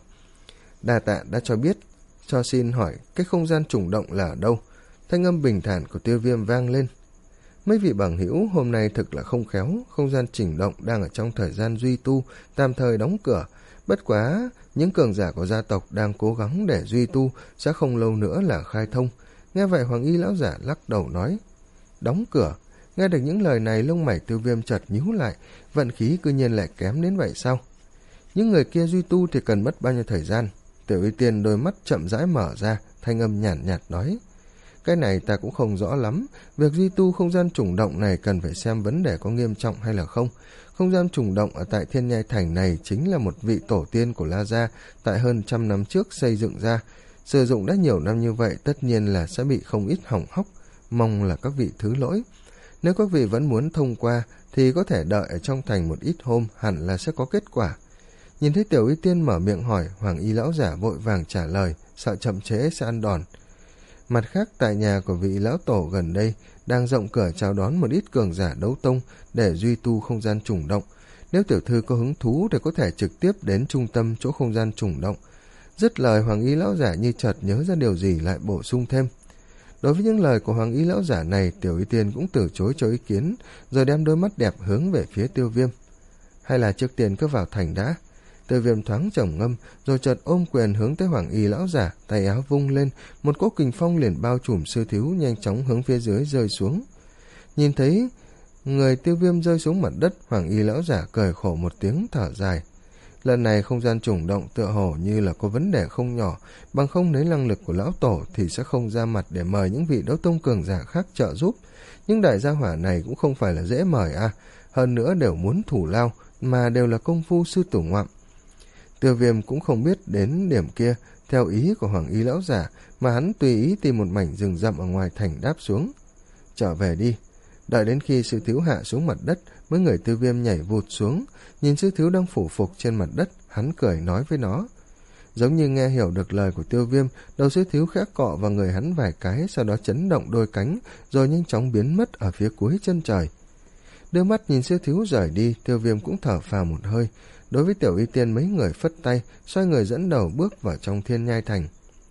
Đa tạ đã cho biết, cho xin hỏi cái không gian trùng động là ở đâu? Thanh âm bình thản của Tiêu Viêm vang lên. Mấy vị bằng hữu hôm nay thực là không khéo, không gian chỉnh động đang ở trong thời gian duy tu, tạm thời đóng cửa. Bất quá, những cường giả của gia tộc đang cố gắng để duy tu, sẽ không lâu nữa là khai thông. Nghe vậy Hoàng Y lão giả lắc đầu nói. Đóng cửa? Nghe được những lời này, lông mày Tiêu Viêm chợt nhíu lại, vận khí cư nhiên lại kém đến vậy sao? Những người kia duy tu thì cần mất bao nhiêu thời gian? Tiểu Y Tiên đôi mắt chậm rãi mở ra, thanh âm nhàn nhạt, nhạt nói. Cái này ta cũng không rõ lắm, việc duy tu không gian trùng động này cần phải xem vấn đề có nghiêm trọng hay là không. Không gian trùng động ở tại Thiên Nhai Thành này chính là một vị tổ tiên của La Gia tại hơn trăm năm trước xây dựng ra. Sử dụng đã nhiều năm như vậy tất nhiên là sẽ bị không ít hỏng hóc, mong là các vị thứ lỗi. Nếu các vị vẫn muốn thông qua thì có thể đợi ở trong thành một ít hôm, hẳn là sẽ có kết quả. Nhìn thấy Tiểu Y Tiên mở miệng hỏi, Hoàng Y lão giả vội vàng trả lời, sợ chậm trễ sẽ ăn đòn. Mặt khác, tại nhà của vị lão tổ gần đây đang rộng cửa chào đón một ít cường giả đấu tông để duy tu không gian trùng động. Nếu tiểu thư có hứng thú thì có thể trực tiếp đến trung tâm chỗ không gian trùng động. Dứt lời, Hoàng Y lão giả như chợt nhớ ra điều gì lại bổ sung thêm. Đối với những lời của Hoàng Y lão giả này, Tiểu Y Tiên cũng từ chối cho ý kiến, rồi đem đôi mắt đẹp hướng về phía Tiêu Viêm. Hay là trước tiên cứ vào thành đã? Tiêu Viêm thoáng trầm ngâm, rồi chợt ôm quyền hướng tới Hoàng Y lão giả, tay áo vung lên, một cỗ kình phong liền bao trùm sư thiếu, nhanh chóng hướng phía dưới rơi xuống. Nhìn thấy người Tiêu Viêm rơi xuống mặt đất, Hoàng Y lão giả cười khổ một tiếng thở dài. Lần này không gian trùng động tựa hồ như là có vấn đề không nhỏ, bằng không lấy năng lực của lão tổ thì sẽ không ra mặt để mời những vị đấu tông cường giả khác trợ giúp. Nhưng đại gia hỏa này cũng không phải là dễ mời à, hơn nữa đều muốn thủ lao, mà đều là công phu sư tử ngoạm. Tiêu Viêm cũng không biết đến điểm kia, theo ý của Hoàng Y lão giả, mà hắn tùy ý tìm một mảnh rừng rậm ở ngoài thành đáp xuống. Trở về đi. Đợi đến khi sư thiếu hạ xuống mặt đất, mấy người Tiêu Viêm nhảy vụt xuống, nhìn sư thiếu đang phủ phục trên mặt đất, hắn cười nói với nó. Giống như nghe hiểu được lời của Tiêu Viêm, đầu sư thiếu khẽ cọ vào người hắn vài cái, sau đó chấn động đôi cánh, rồi nhanh chóng biến mất ở phía cuối chân trời. Đưa mắt nhìn sư thiếu rời đi, Tiêu Viêm cũng thở phào một hơi. Đối với Tiểu Y Tiên, mấy người phất tay, xoay người dẫn đầu bước vào trong Thiên Nhai Thành.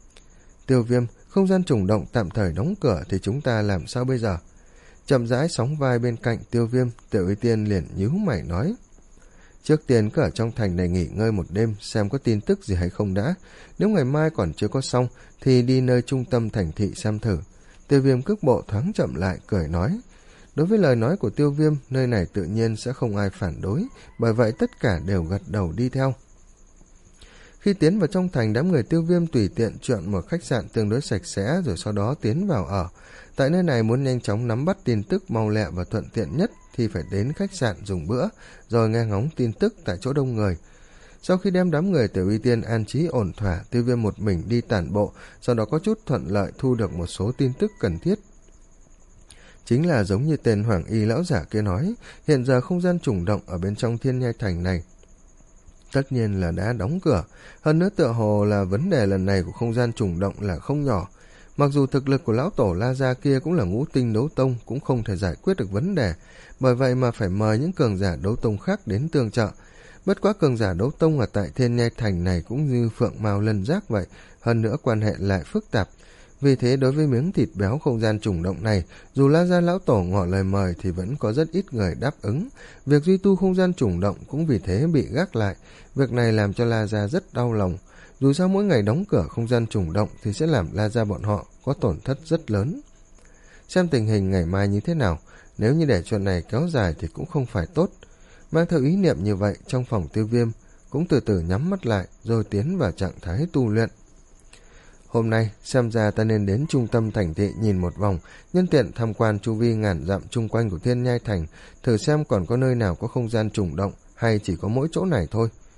Tiêu Viêm, không gian trùng động tạm thời đóng cửa thì chúng ta làm sao bây giờ? Chậm rãi sóng vai bên cạnh Tiêu Viêm, Tiểu Y Tiên liền nhíu mày nói. Trước tiên cứ ở trong thành này nghỉ ngơi một đêm, xem có tin tức gì hay không đã. Nếu ngày mai còn chưa có xong, thì đi nơi trung tâm thành thị xem thử. Tiêu Viêm cước bộ thoáng chậm lại, cười nói. Đối với lời nói của Tiêu Viêm, nơi này tự nhiên sẽ không ai phản đối, bởi vậy tất cả đều gật đầu đi theo. Khi tiến vào trong thành, đám người Tiêu Viêm tùy tiện chọn một khách sạn tương đối sạch sẽ, rồi sau đó tiến vào ở. Tại nơi này muốn nhanh chóng nắm bắt tin tức mau lẹ và thuận tiện nhất thì phải đến khách sạn dùng bữa, rồi nghe ngóng tin tức tại chỗ đông người. Sau khi đem đám người Tiểu Y Tiên an trí ổn thỏa, Tiêu Viêm một mình đi tản bộ, sau đó có chút thuận lợi thu được một số tin tức cần thiết. Chính là giống như tên Hoàng Y lão giả kia nói, hiện giờ không gian trùng động ở bên trong Thiên Nhai Thành này tất nhiên là đã đóng cửa. Hơn nữa tựa hồ là vấn đề lần này của không gian trùng động là không nhỏ. Mặc dù thực lực của lão tổ La Gia kia cũng là ngũ tinh đấu tông, cũng không thể giải quyết được vấn đề, bởi vậy mà phải mời những cường giả đấu tông khác đến tương trợ. Bất quá cường giả đấu tông ở tại Thiên Nhai Thành này cũng như phượng mao lân giác vậy, hơn nữa quan hệ lại phức tạp. Vì thế đối với miếng thịt béo không gian trùng động này, dù La Gia lão tổ ngỏ lời mời thì vẫn có rất ít người đáp ứng. Việc duy tu không gian trùng động cũng vì thế bị gác lại. Việc này làm cho La Gia rất đau lòng. Dù sao mỗi ngày đóng cửa không gian trùng động thì sẽ làm La Gia bọn họ có tổn thất rất lớn. Xem tình hình ngày mai như thế nào, nếu như để chuyện này kéo dài thì cũng không phải tốt. Mang theo ý niệm như vậy, trong phòng Tiêu Viêm cũng từ từ nhắm mắt lại rồi tiến vào trạng thái tu luyện. Hôm nay, xem ra ta nên đến trung tâm thành thị nhìn một vòng, nhân tiện tham quan chu vi ngàn dặm chung quanh của Thiên Nhai Thành, thử xem còn có nơi nào có không gian trùng động hay chỉ có mỗi chỗ này thôi.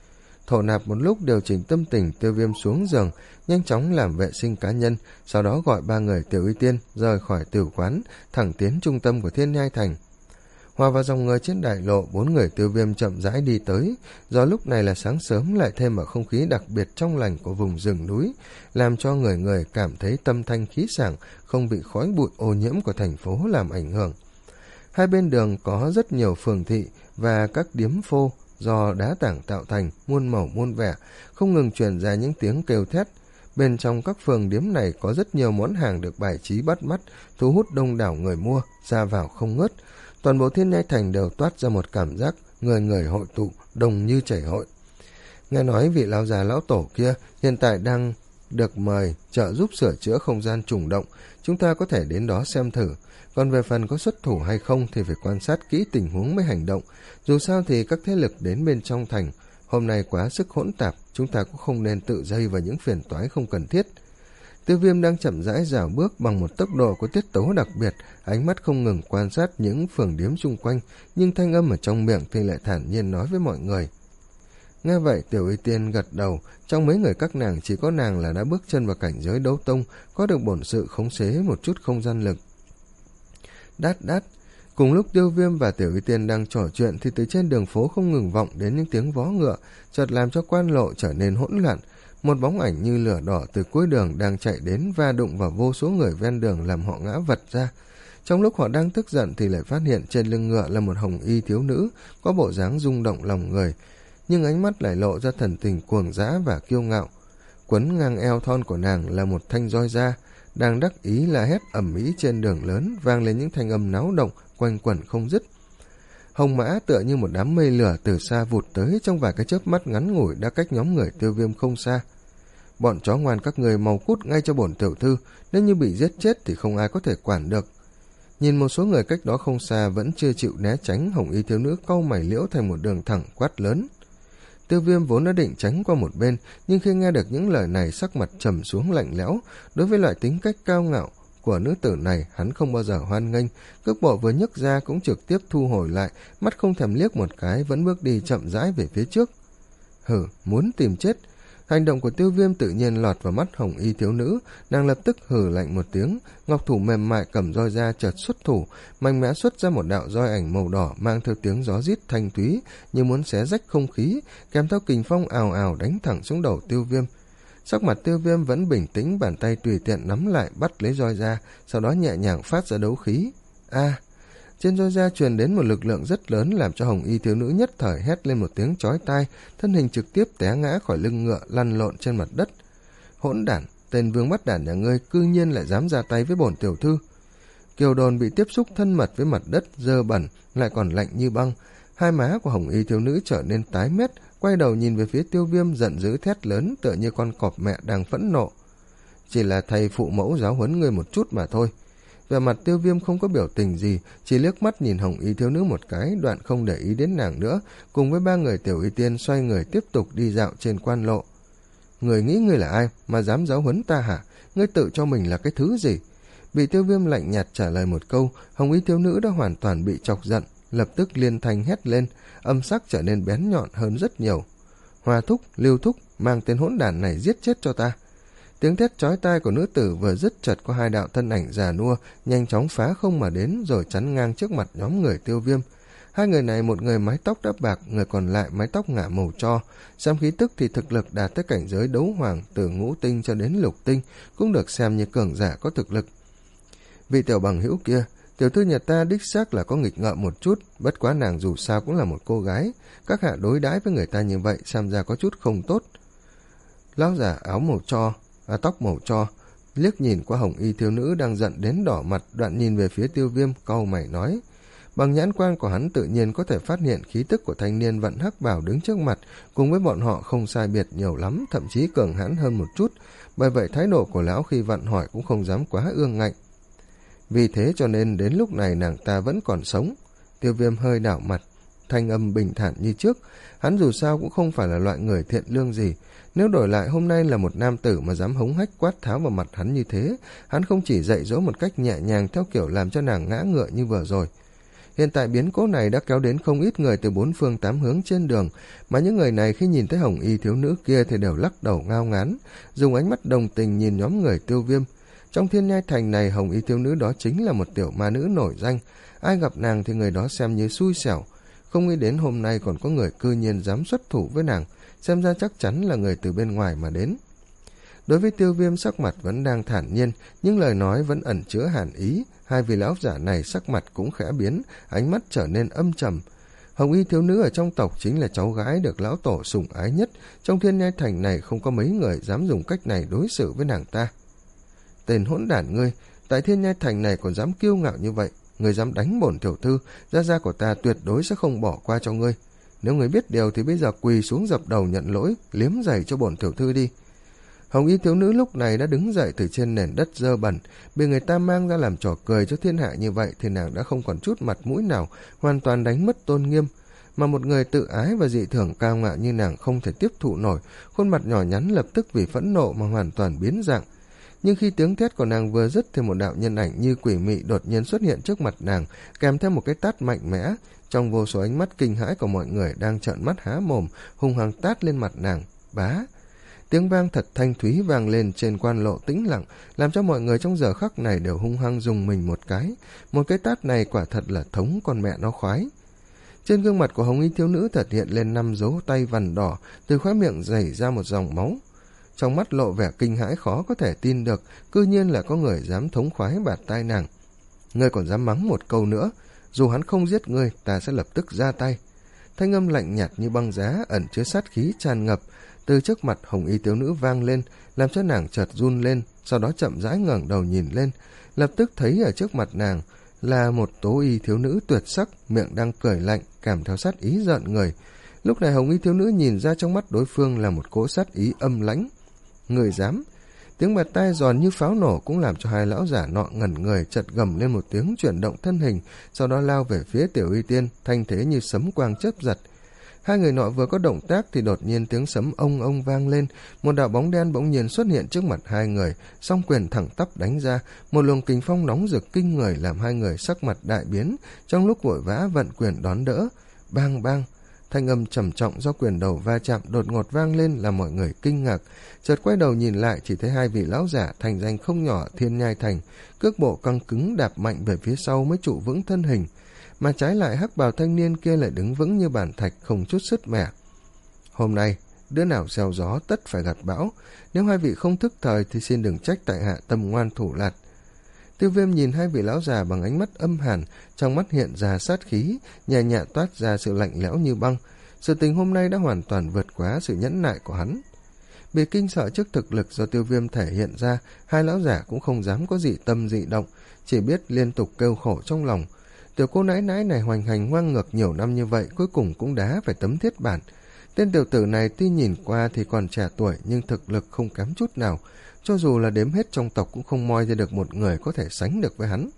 Thổ nạp một lúc điều chỉnh tâm tình, Tiêu Viêm xuống giường, nhanh chóng làm vệ sinh cá nhân, sau đó gọi ba người Tiểu Y Tiên rời khỏi tử quán, thẳng tiến trung tâm của Thiên Nhai Thành. Hòa vào dòng người trên đại lộ, bốn người Tiêu Viêm chậm rãi đi tới. Do lúc này là sáng sớm, lại thêm ở không khí đặc biệt trong lành của vùng rừng núi, làm cho người người cảm thấy tâm thanh khí sảng, không bị khói bụi ô nhiễm của thành phố làm ảnh hưởng. Hai bên đường có rất nhiều phường thị và các điếm phô do đá tảng tạo thành, muôn màu muôn vẻ, không ngừng truyền ra những tiếng kêu thét. Bên trong các phường điếm này có rất nhiều món hàng được bài trí bắt mắt, thu hút đông đảo người mua, ra vào không ngớt. Toàn bộ Thiên Nhai Thành đều toát ra một cảm giác người người hội tụ, đông như chảy hội. Nghe nói vị lão già lão tổ kia hiện tại đang được mời trợ giúp sửa chữa không gian trùng động, chúng ta có thể đến đó xem thử. Còn về phần có xuất thủ hay không thì phải quan sát kỹ tình huống mới hành động. Dù sao thì các thế lực đến bên trong thành hôm nay quá sức hỗn tạp, chúng ta cũng không nên tự dây vào những phiền toái không cần thiết. Tiêu Viêm đang chậm rãi rảo bước bằng một tốc độ có tiết tấu đặc biệt, ánh mắt không ngừng quan sát những phường điếm xung quanh, nhưng thanh âm ở trong miệng thì lại thản nhiên nói với mọi người. Nghe vậy, Tiểu Y Tiên gật đầu, trong mấy người các nàng chỉ có nàng là đã bước chân vào cảnh giới đấu tông, có được bổn sự khống chế một chút không gian lực. Đát đát, cùng lúc Tiêu Viêm và Tiểu Y Tiên đang trò chuyện thì từ trên đường phố không ngừng vọng đến những tiếng vó ngựa, chợt làm cho quan lộ trở nên hỗn loạn. Một bóng ảnh như lửa đỏ từ cuối đường đang chạy đến va đụng vào vô số người ven đường làm họ ngã vật ra. Trong lúc họ đang tức giận thì lại phát hiện trên lưng ngựa là một hồng y thiếu nữ, có bộ dáng rung động lòng người, nhưng ánh mắt lại lộ ra thần tình cuồng dã và kiêu ngạo. Quấn ngang eo thon của nàng là một thanh roi da, đang đắc ý la hét ầm ĩ trên đường lớn, vang lên những thanh âm náo động quanh quẩn không dứt. Hồng mã tựa như một đám mây lửa từ xa vụt tới, trong vài cái chớp mắt ngắn ngủi đã cách nhóm người Tiêu Viêm không xa. Bọn chó ngoan các người mau cút ngay cho bổn tiểu thư, nếu như bị giết chết thì không ai có thể quản được. Nhìn một số người cách đó không xa vẫn chưa chịu né tránh, hồng y thiếu nữ cau mày liễu thành một đường thẳng quát lớn. Tiêu Viêm vốn đã định tránh qua một bên, nhưng khi nghe được những lời này sắc mặt trầm xuống lạnh lẽo. Đối với loại tính cách cao ngạo của nữ tử này, hắn không bao giờ hoan nghênh, cước bộ vừa nhấc ra cũng trực tiếp thu hồi lại, mắt không thèm liếc một cái, vẫn bước đi chậm rãi về phía trước. Hử, muốn tìm chết. Hành động của Tiêu Viêm tự nhiên lọt vào mắt hồng y thiếu nữ, nàng lập tức hử lạnh một tiếng, ngọc thủ mềm mại cầm roi ra chợt xuất thủ, mạnh mẽ xuất ra một đạo roi ảnh màu đỏ mang theo tiếng gió rít thanh thúy như muốn xé rách không khí, kèm theo kình phong ào ào đánh thẳng xuống đầu Tiêu Viêm. Sắc mặt Tiêu Viêm vẫn bình tĩnh, bàn tay tùy tiện nắm lại bắt lấy roi ra, sau đó nhẹ nhàng phát ra đấu khí. A! Trên roi da truyền đến một lực lượng rất lớn, làm cho hồng y thiếu nữ nhất thời hét lên một tiếng chói tai, thân hình trực tiếp té ngã khỏi lưng ngựa, lăn lộn trên mặt đất. Hỗn đản, tên vương bắt đản nhà ngươi cư nhiên lại dám ra tay với bổn tiểu thư. Kiều Đồn bị tiếp xúc thân mật với mặt đất dơ bẩn, lại còn lạnh như băng. Hai má của hồng y thiếu nữ trở nên tái mét, quay đầu nhìn về phía Tiêu Viêm giận dữ thét lớn, tựa như con cọp mẹ đang phẫn nộ. Chỉ là thầy phụ mẫu giáo huấn ngươi một chút mà thôi. Về mặt Tiêu Viêm không có biểu tình gì, chỉ liếc mắt nhìn hồng y thiếu nữ một cái, đoạn không để ý đến nàng nữa, cùng với ba người Tiểu Y Tiên xoay người tiếp tục đi dạo trên quan lộ. Người nghĩ ngươi là ai mà dám giáo huấn ta hả? Ngươi tự cho mình là cái thứ gì? Bị Tiêu Viêm lạnh nhạt trả lời một câu, hồng y thiếu nữ đã hoàn toàn bị chọc giận, lập tức liên thanh hét lên, âm sắc trở nên bén nhọn hơn rất nhiều. Hòa thúc, Lưu thúc, mang tên hỗn đản này giết chết cho ta. Tiếng thét chói tai của nữ tử vừa dứt, chợt có hai đạo thân ảnh già nua nhanh chóng phá không mà đến, rồi chắn ngang trước mặt nhóm người Tiêu Viêm. Hai người này, một người mái tóc đắp bạc, người còn lại mái tóc ngả màu tro. Xem khí tức thì thực lực đạt tới cảnh giới đấu hoàng, từ ngũ tinh cho đến lục tinh, cũng được xem như cường giả có thực lực. Vị tiểu bằng hữu kia, tiểu thư nhà ta đích xác là có nghịch ngợm một chút, bất quá nàng dù sao cũng là một cô gái, các hạ đối đãi với người ta như vậy xem ra có chút không tốt. Lão giả áo màu tro, à, tóc màu tro liếc nhìn qua hồng y thiếu nữ đang giận đến đỏ mặt, đoạn nhìn về phía Tiêu Viêm, cau mày nói. Bằng nhãn quan của hắn tự nhiên có thể phát hiện khí tức của thanh niên vận hắc bào đứng trước mặt, cùng với bọn họ không sai biệt nhiều lắm, thậm chí cường hãn hơn một chút, bởi vậy thái độ của lão khi vặn hỏi cũng không dám quá ương ngạnh. Vì thế cho nên đến lúc này nàng ta vẫn còn sống. Tiêu Viêm hơi đảo mặt, thanh âm bình thản như trước, hắn dù sao cũng không phải là loại người thiện lương gì. Nếu đổi lại hôm nay là một nam tử mà dám hống hách quát tháo vào mặt hắn như thế, hắn không chỉ dạy dỗ một cách nhẹ nhàng theo kiểu làm cho nàng ngã ngựa như vừa rồi. Hiện tại biến cố này đã kéo đến không ít người từ bốn phương tám hướng trên đường, mà những người này khi nhìn thấy hồng y thiếu nữ kia thì đều lắc đầu ngao ngán, dùng ánh mắt đồng tình nhìn nhóm người Tiêu Viêm. Trong Thiên Nhai Thành này, hồng y thiếu nữ đó chính là một tiểu ma nữ nổi danh, ai gặp nàng thì người đó xem như xui xẻo. Không nghĩ đến hôm nay còn có người cư nhiên dám xuất thủ với nàng, xem ra chắc chắn là người từ bên ngoài mà đến. Đối với Tiêu Viêm, sắc mặt vẫn đang thản nhiên, nhưng lời nói vẫn ẩn chứa hàn ý. Hai vị lão giả này sắc mặt cũng khẽ biến, ánh mắt trở nên âm trầm. Hồng y thiếu nữ ở trong tộc chính là cháu gái được lão tổ sủng ái nhất, trong Thiên Nhai Thành này không có mấy người dám dùng cách này đối xử với nàng ta. Tên hỗn đản ngươi, tại Thiên Nhai Thành này còn dám kiêu ngạo như vậy, ngươi dám đánh bổn tiểu thư, gia gia của ta tuyệt đối sẽ không bỏ qua cho ngươi. Nếu ngươi biết điều thì bây giờ quỳ xuống dập đầu nhận lỗi, liếm giày cho bổn tiểu thư đi. Hồng y thiếu nữ lúc này đã đứng dậy từ trên nền đất dơ bẩn, bị người ta mang ra làm trò cười cho thiên hạ như vậy thì nàng đã không còn chút mặt mũi nào, hoàn toàn đánh mất tôn nghiêm. Mà một người tự ái và dị thường cao ngạo như nàng không thể tiếp thụ nổi, khuôn mặt nhỏ nhắn lập tức vì phẫn nộ mà hoàn toàn biến dạng. Nhưng khi tiếng thét của nàng vừa dứt thì một đạo nhân ảnh như quỷ mị đột nhiên xuất hiện trước mặt nàng, kèm theo một cái tát mạnh mẽ. Trong vô số ánh mắt kinh hãi của mọi người đang trợn mắt há mồm, hung hăng tát lên mặt nàng. Bá! Tiếng vang thật thanh thúy vang lên trên quan lộ tĩnh lặng, làm cho mọi người trong giờ khắc này đều hung hăng dùng mình một cái. Một cái tát này quả thật là thống con mẹ nó khoái. Trên gương mặt của hồng y thiếu nữ thật hiện lên năm dấu tay vằn đỏ, từ khóe miệng rảy ra một dòng máu. Trong mắt lộ vẻ kinh hãi khó có thể tin được, cư nhiên là có người dám thống khoái bạt tai nàng. Ngươi còn dám mắng một câu nữa, dù hắn không giết ngươi, ta sẽ lập tức ra tay. Thanh âm lạnh nhạt như băng giá, ẩn chứa sát khí tràn ngập, từ trước mặt hồng y thiếu nữ vang lên, làm cho nàng chợt run lên, sau đó chậm rãi ngẩng đầu nhìn lên, lập tức thấy ở trước mặt nàng là một tố y thiếu nữ tuyệt sắc, miệng đang cười lạnh, kèm theo sát ý giận người. Lúc này hồng y thiếu nữ nhìn ra trong mắt đối phương là một cỗ sát ý âm lãnh. Người dám! Tiếng bạt tai giòn như pháo nổ cũng làm cho hai lão giả nọ ngẩn người, chợt gầm lên một tiếng, chuyển động thân hình, sau đó lao về phía Tiểu Y Tiên, thanh thế như sấm quang chớp giật. Hai người nọ vừa có động tác thì đột nhiên tiếng sấm ông ông vang lên, một đạo bóng đen bỗng nhiên xuất hiện trước mặt hai người, song quyền thẳng tắp đánh ra, một luồng kình phong nóng rực kinh người làm hai người sắc mặt đại biến, trong lúc vội vã vận quyền đón đỡ. Bang bang! Thanh âm trầm trọng do quyền đầu va chạm đột ngột vang lên làm mọi người kinh ngạc, chợt quay đầu nhìn lại chỉ thấy hai vị lão giả thành danh không nhỏ Thiên Nhai Thành, cước bộ căng cứng đạp mạnh về phía sau mới trụ vững thân hình, mà trái lại hắc bào thanh niên kia lại đứng vững như bàn thạch không chút sứt mẻ. Hôm nay, đứa nào gieo gió tất phải gặt bão, nếu hai vị không thức thời thì xin đừng trách tại hạ tâm ngoan thủ lạt. Tiêu Viêm nhìn hai vị lão già bằng ánh mắt âm hàn, trong mắt hiện ra sát khí, nhẹ nhẹ toát ra sự lạnh lẽo như băng. Sự tình hôm nay đã hoàn toàn vượt quá sự nhẫn nại của hắn. Bị kinh sợ trước thực lực do Tiêu Viêm thể hiện ra, hai lão giả cũng không dám có dị tâm dị động, chỉ biết liên tục kêu khổ trong lòng. Tiểu cô nãi nãi này hoành hành ngoan ngược nhiều năm như vậy, cuối cùng cũng đá phải tấm thiết bản. Tên tiểu tử này tuy nhìn qua thì còn trẻ tuổi nhưng thực lực không kém chút nào, cho dù là đếm hết trong tộc cũng không moi ra được một người có thể sánh được với hắn.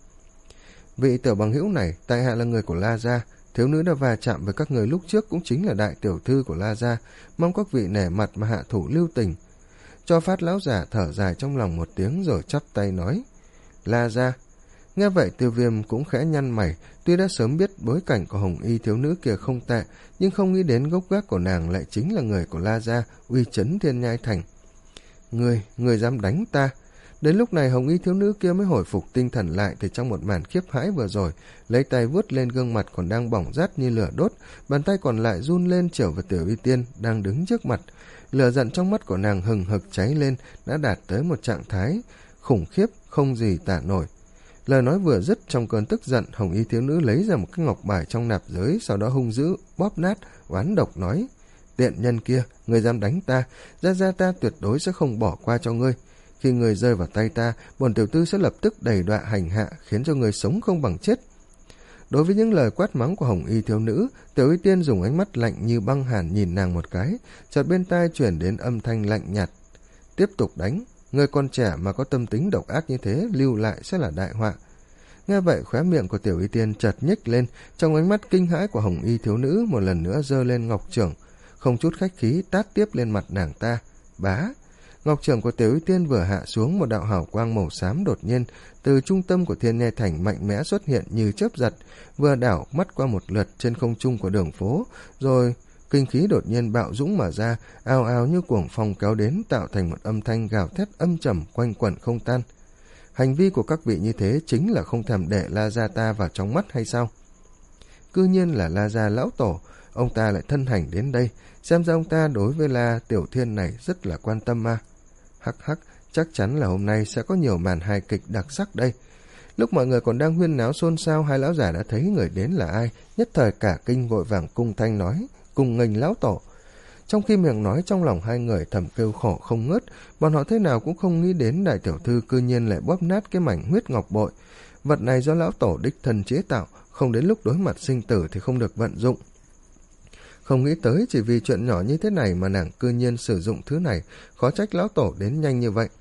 Vị tiểu bằng hữu này, tại hạ là người của La Gia, thiếu nữ đã va chạm với các người lúc trước cũng chính là đại tiểu thư của La Gia, mong các vị nể mặt mà hạ thủ lưu tình. Cho Phát lão giả thở dài trong lòng một tiếng rồi chắp tay nói, La Gia. Nghe vậy Tiêu Viêm cũng khẽ nhăn mày, tuy đã sớm biết bối cảnh của hồng y thiếu nữ kia không tệ, nhưng không nghĩ đến gốc gác của nàng lại chính là người của La Gia, uy chấn Thiên Nhai Thành. Người, người dám đánh ta? Đến lúc này hồng y thiếu nữ kia mới hồi phục tinh thần lại, thì trong một màn khiếp hãi vừa rồi, lấy tay vuốt lên gương mặt còn đang bỏng rát như lửa đốt, bàn tay còn lại run lên chở vào Tiểu Y Tiên đang đứng trước mặt. Lửa giận trong mắt của nàng hừng hực cháy lên, đã đạt tới một trạng thái khủng khiếp không gì tả nổi. Lời nói vừa dứt, trong cơn tức giận, hồng y thiếu nữ lấy ra một cái ngọc bài trong nạp giới, sau đó hung dữ bóp nát, oán độc nói, tiện nhân kia, người dám đánh ta, gia gia ta tuyệt đối sẽ không bỏ qua cho ngươi. Khi người rơi vào tay ta, bổn tiểu tư sẽ lập tức đày đọa hành hạ, khiến cho người sống không bằng chết. Đối với những lời quát mắng của hồng y thiếu nữ, Tiểu Y Tiên dùng ánh mắt lạnh như băng hàn nhìn nàng một cái, chợt bên tai chuyển đến âm thanh lạnh nhạt, tiếp tục đánh. Người con trẻ mà có tâm tính độc ác như thế, lưu lại sẽ là đại họa. Nghe vậy khóe miệng của Tiểu Y Tiên chợt nhếch lên, trong ánh mắt kinh hãi của hồng y thiếu nữ một lần nữa giơ lên ngọc chưởng, không chút khách khí tát tiếp lên mặt nàng ta. Bá! Ngọc trưởng của Tiểu Y Tiên vừa hạ xuống, một đạo hào quang màu xám đột nhiên từ trung tâm của Thiên Nhai Thành mạnh mẽ xuất hiện như chớp giật, vừa đảo mắt qua một lượt trên không trung của đường phố, rồi kinh khí đột nhiên bạo dũng mà ra, ào ào như cuồng phong kéo đến, tạo thành một âm thanh gào thét âm trầm quanh quẩn không tan. Hành vi của các vị như thế chính là không thèm để La Gia ta vào trong mắt hay sao? Cư nhiên là La Gia lão tổ, ông ta lại thân hành đến đây, xem ra ông ta đối với La Tiểu Thiên này rất là quan tâm mà. Hắc hắc, chắc chắn là hôm nay sẽ có nhiều màn hài kịch đặc sắc đây. Lúc mọi người còn đang huyên náo xôn xao, hai lão giả đã thấy người đến là ai, nhất thời cả kinh vội vàng cung thanh nói, cùng nghênh lão tổ. Trong khi miệng nói, trong lòng hai người thầm kêu khổ không ngớt, bọn họ thế nào cũng không nghĩ đến đại tiểu thư cư nhiên lại bóp nát cái mảnh huyết ngọc bội. Vật này do lão tổ đích thân chế tạo, không đến lúc đối mặt sinh tử thì không được vận dụng. Không nghĩ tới chỉ vì chuyện nhỏ như thế này mà nàng cư nhiên sử dụng thứ này, khó trách lão tổ đến nhanh như vậy.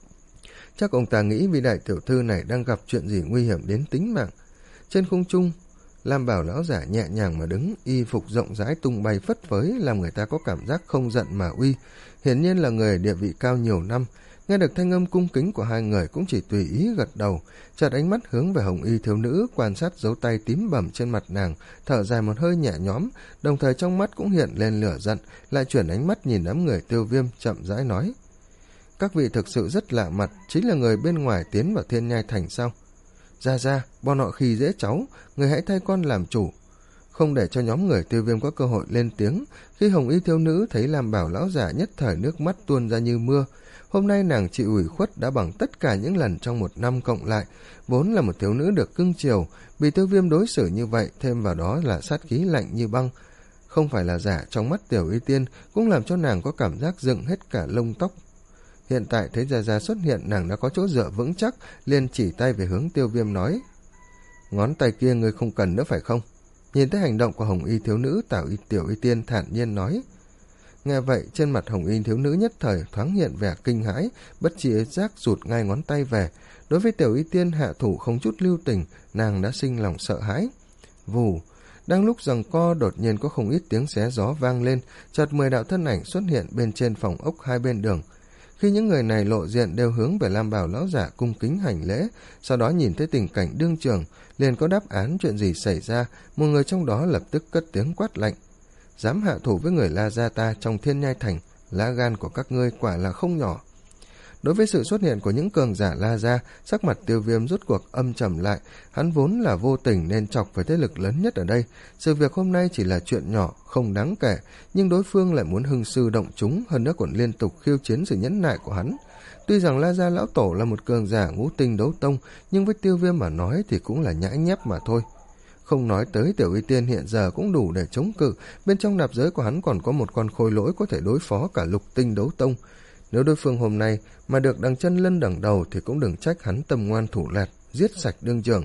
Chắc ông ta nghĩ vì đại tiểu thư này đang gặp chuyện gì nguy hiểm đến tính mạng. Trên không trung, Lam Bảo lão giả nhẹ nhàng mà đứng, y phục rộng rãi tung bay phất phới, làm người ta có cảm giác không giận mà uy. Hiển nhiên là người địa vị cao nhiều năm. Nghe được thanh âm cung kính của hai người cũng chỉ tùy ý gật đầu, chợt ánh mắt hướng về hồng y thiếu nữ, quan sát dấu tay tím bầm trên mặt nàng, thở dài một hơi nhẹ nhõm, đồng thời trong mắt cũng hiện lên lửa giận, lại chuyển ánh mắt nhìn đám người Tiêu Viêm, chậm rãi nói: các vị thực sự rất lạ mặt, chính là người bên ngoài tiến vào Thiên Nhai Thành sao? Ra ra, bọn họ khi dễ cháu, người hãy thay con làm chủ. Không để cho nhóm người Tiêu Viêm có cơ hội lên tiếng, khi hồng y thiếu nữ thấy Lam Bảo lão giả nhất thời nước mắt tuôn ra như mưa. Hôm nay nàng chịu ủy khuất đã bằng tất cả những lần trong một năm cộng lại, vốn là một thiếu nữ được cưng chiều, bị Tiêu Viêm đối xử như vậy, thêm vào đó là sát khí lạnh như băng. Không phải là giả, trong mắt Tiểu Y Tiên cũng làm cho nàng có cảm giác dựng hết cả lông tóc. Hiện tại thấy Gia Gia xuất hiện, nàng đã có chỗ dựa vững chắc, liền chỉ tay về hướng Tiêu Viêm nói: ngón tay kia ngươi không cần nữa phải không? Nhìn thấy hành động của hồng y thiếu nữ, Tảo y Tiểu Y Tiên thản nhiên nói. Nghe vậy, trên mặt hồng y thiếu nữ nhất thời thoáng hiện vẻ kinh hãi, bất chi giác rụt ngay ngón tay về. Đối với Tiểu Y Tiên hạ thủ không chút lưu tình, nàng đã sinh lòng sợ hãi. Vù, đang lúc giằng co, đột nhiên có không ít tiếng xé gió vang lên, chợt mười đạo thân ảnh xuất hiện bên trên phòng ốc hai bên đường. Khi những người này lộ diện đều hướng về Lam Bảo lão giả cung kính hành lễ, sau đó nhìn thấy tình cảnh đương trường, liền có đáp án chuyện gì xảy ra, một người trong đó lập tức cất tiếng quát lạnh. Dám hạ thủ với người La Gia ta trong Thiên Nhai Thành, lá gan của các ngươi quả là không nhỏ. Đối với sự xuất hiện của những cường giả La Gia, sắc mặt Tiêu Viêm rốt cuộc âm trầm lại, hắn vốn là vô tình nên chọc với thế lực lớn nhất ở đây. Sự việc hôm nay chỉ là chuyện nhỏ, không đáng kể, nhưng đối phương lại muốn hưng sư động chúng, hơn nữa còn liên tục khiêu chiến sự nhẫn nại của hắn. Tuy rằng La Gia lão tổ là một cường giả ngũ tinh đấu tông, nhưng với Tiêu Viêm mà nói thì cũng là nhãi nhép mà thôi. Không nói tới Tiểu Y Tiên hiện giờ cũng đủ để chống cự, bên trong nạp giới của hắn còn có một con khôi lỗi có thể đối phó cả lục tinh đấu tông. Nếu đối phương hôm nay mà được đằng chân lân đằng đầu thì cũng đừng trách hắn tâm ngoan thủ lạt, giết sạch đương trường.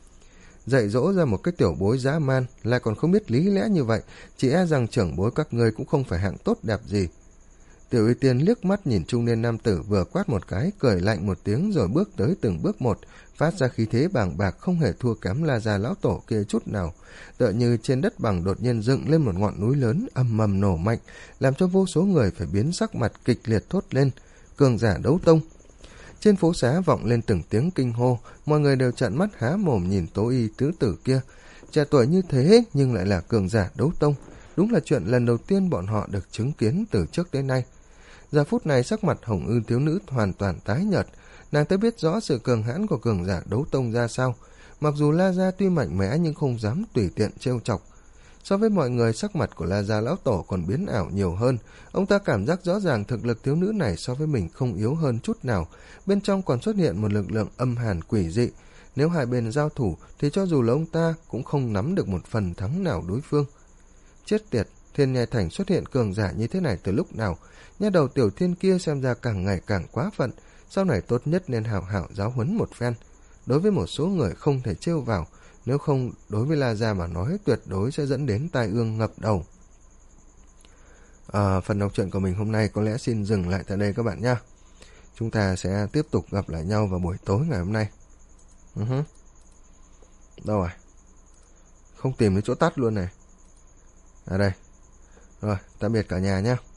Dạy dỗ ra một cái tiểu bối dã man, lại còn không biết lý lẽ như vậy, chỉ e rằng trưởng bối các ngươi cũng không phải hạng tốt đẹp gì. Tiểu Y Tiên liếc mắt nhìn trung niên nam tử vừa quát một cái, cười lạnh một tiếng rồi bước tới từng bước một, phát ra khí thế bàng bạc không hề thua kém La Gia lão tổ kia chút nào, tựa như trên đất bằng đột nhiên dựng lên một ngọn núi lớn ầm ầm nổ mạnh, làm cho vô số người phải biến sắc mặt kịch liệt thốt lên: cường giả đấu tông. Trên phố xá vọng lên từng tiếng kinh hô, mọi người đều trợn mắt há mồm nhìn Tố Y tứ tử kia, trẻ tuổi như thế nhưng lại là cường giả đấu tông, đúng là chuyện lần đầu tiên bọn họ được chứng kiến từ trước đến nay. Giờ phút này sắc mặt hồng ư thiếu nữ hoàn toàn tái nhợt, nàng tới biết rõ sự cường hãn của cường giả đấu tông ra sao. Mặc dù La Gia tuy mạnh mẽ nhưng không dám tùy tiện trêu chọc. So với mọi người, sắc mặt của La Gia lão tổ còn biến ảo nhiều hơn. Ông ta cảm giác rõ ràng thực lực thiếu nữ này so với mình không yếu hơn chút nào. Bên trong còn xuất hiện một lực lượng âm hàn quỷ dị. Nếu hai bên giao thủ thì cho dù là ông ta cũng không nắm được một phần thắng nào đối phương. Chết tiệt, Thiên Nhai Thành xuất hiện cường giả như thế này từ lúc nào? Nha đầu Tiểu Thiên kia xem ra càng ngày càng quá phận, sau này tốt nhất nên hảo hảo giáo huấn một phen. Đối với một số người không thể trêu vào, nếu không đối với La Gia mà nói tuyệt đối sẽ dẫn đến tai ương ngập đầu. À, phần đọc truyện của mình hôm nay có lẽ xin dừng lại tại đây các bạn nhé. Chúng ta sẽ tiếp tục gặp lại nhau vào buổi tối ngày hôm nay. Uh-huh. Đâu rồi? Không tìm thấy chỗ tắt luôn này. À đây. Rồi, tạm biệt cả nhà nhé.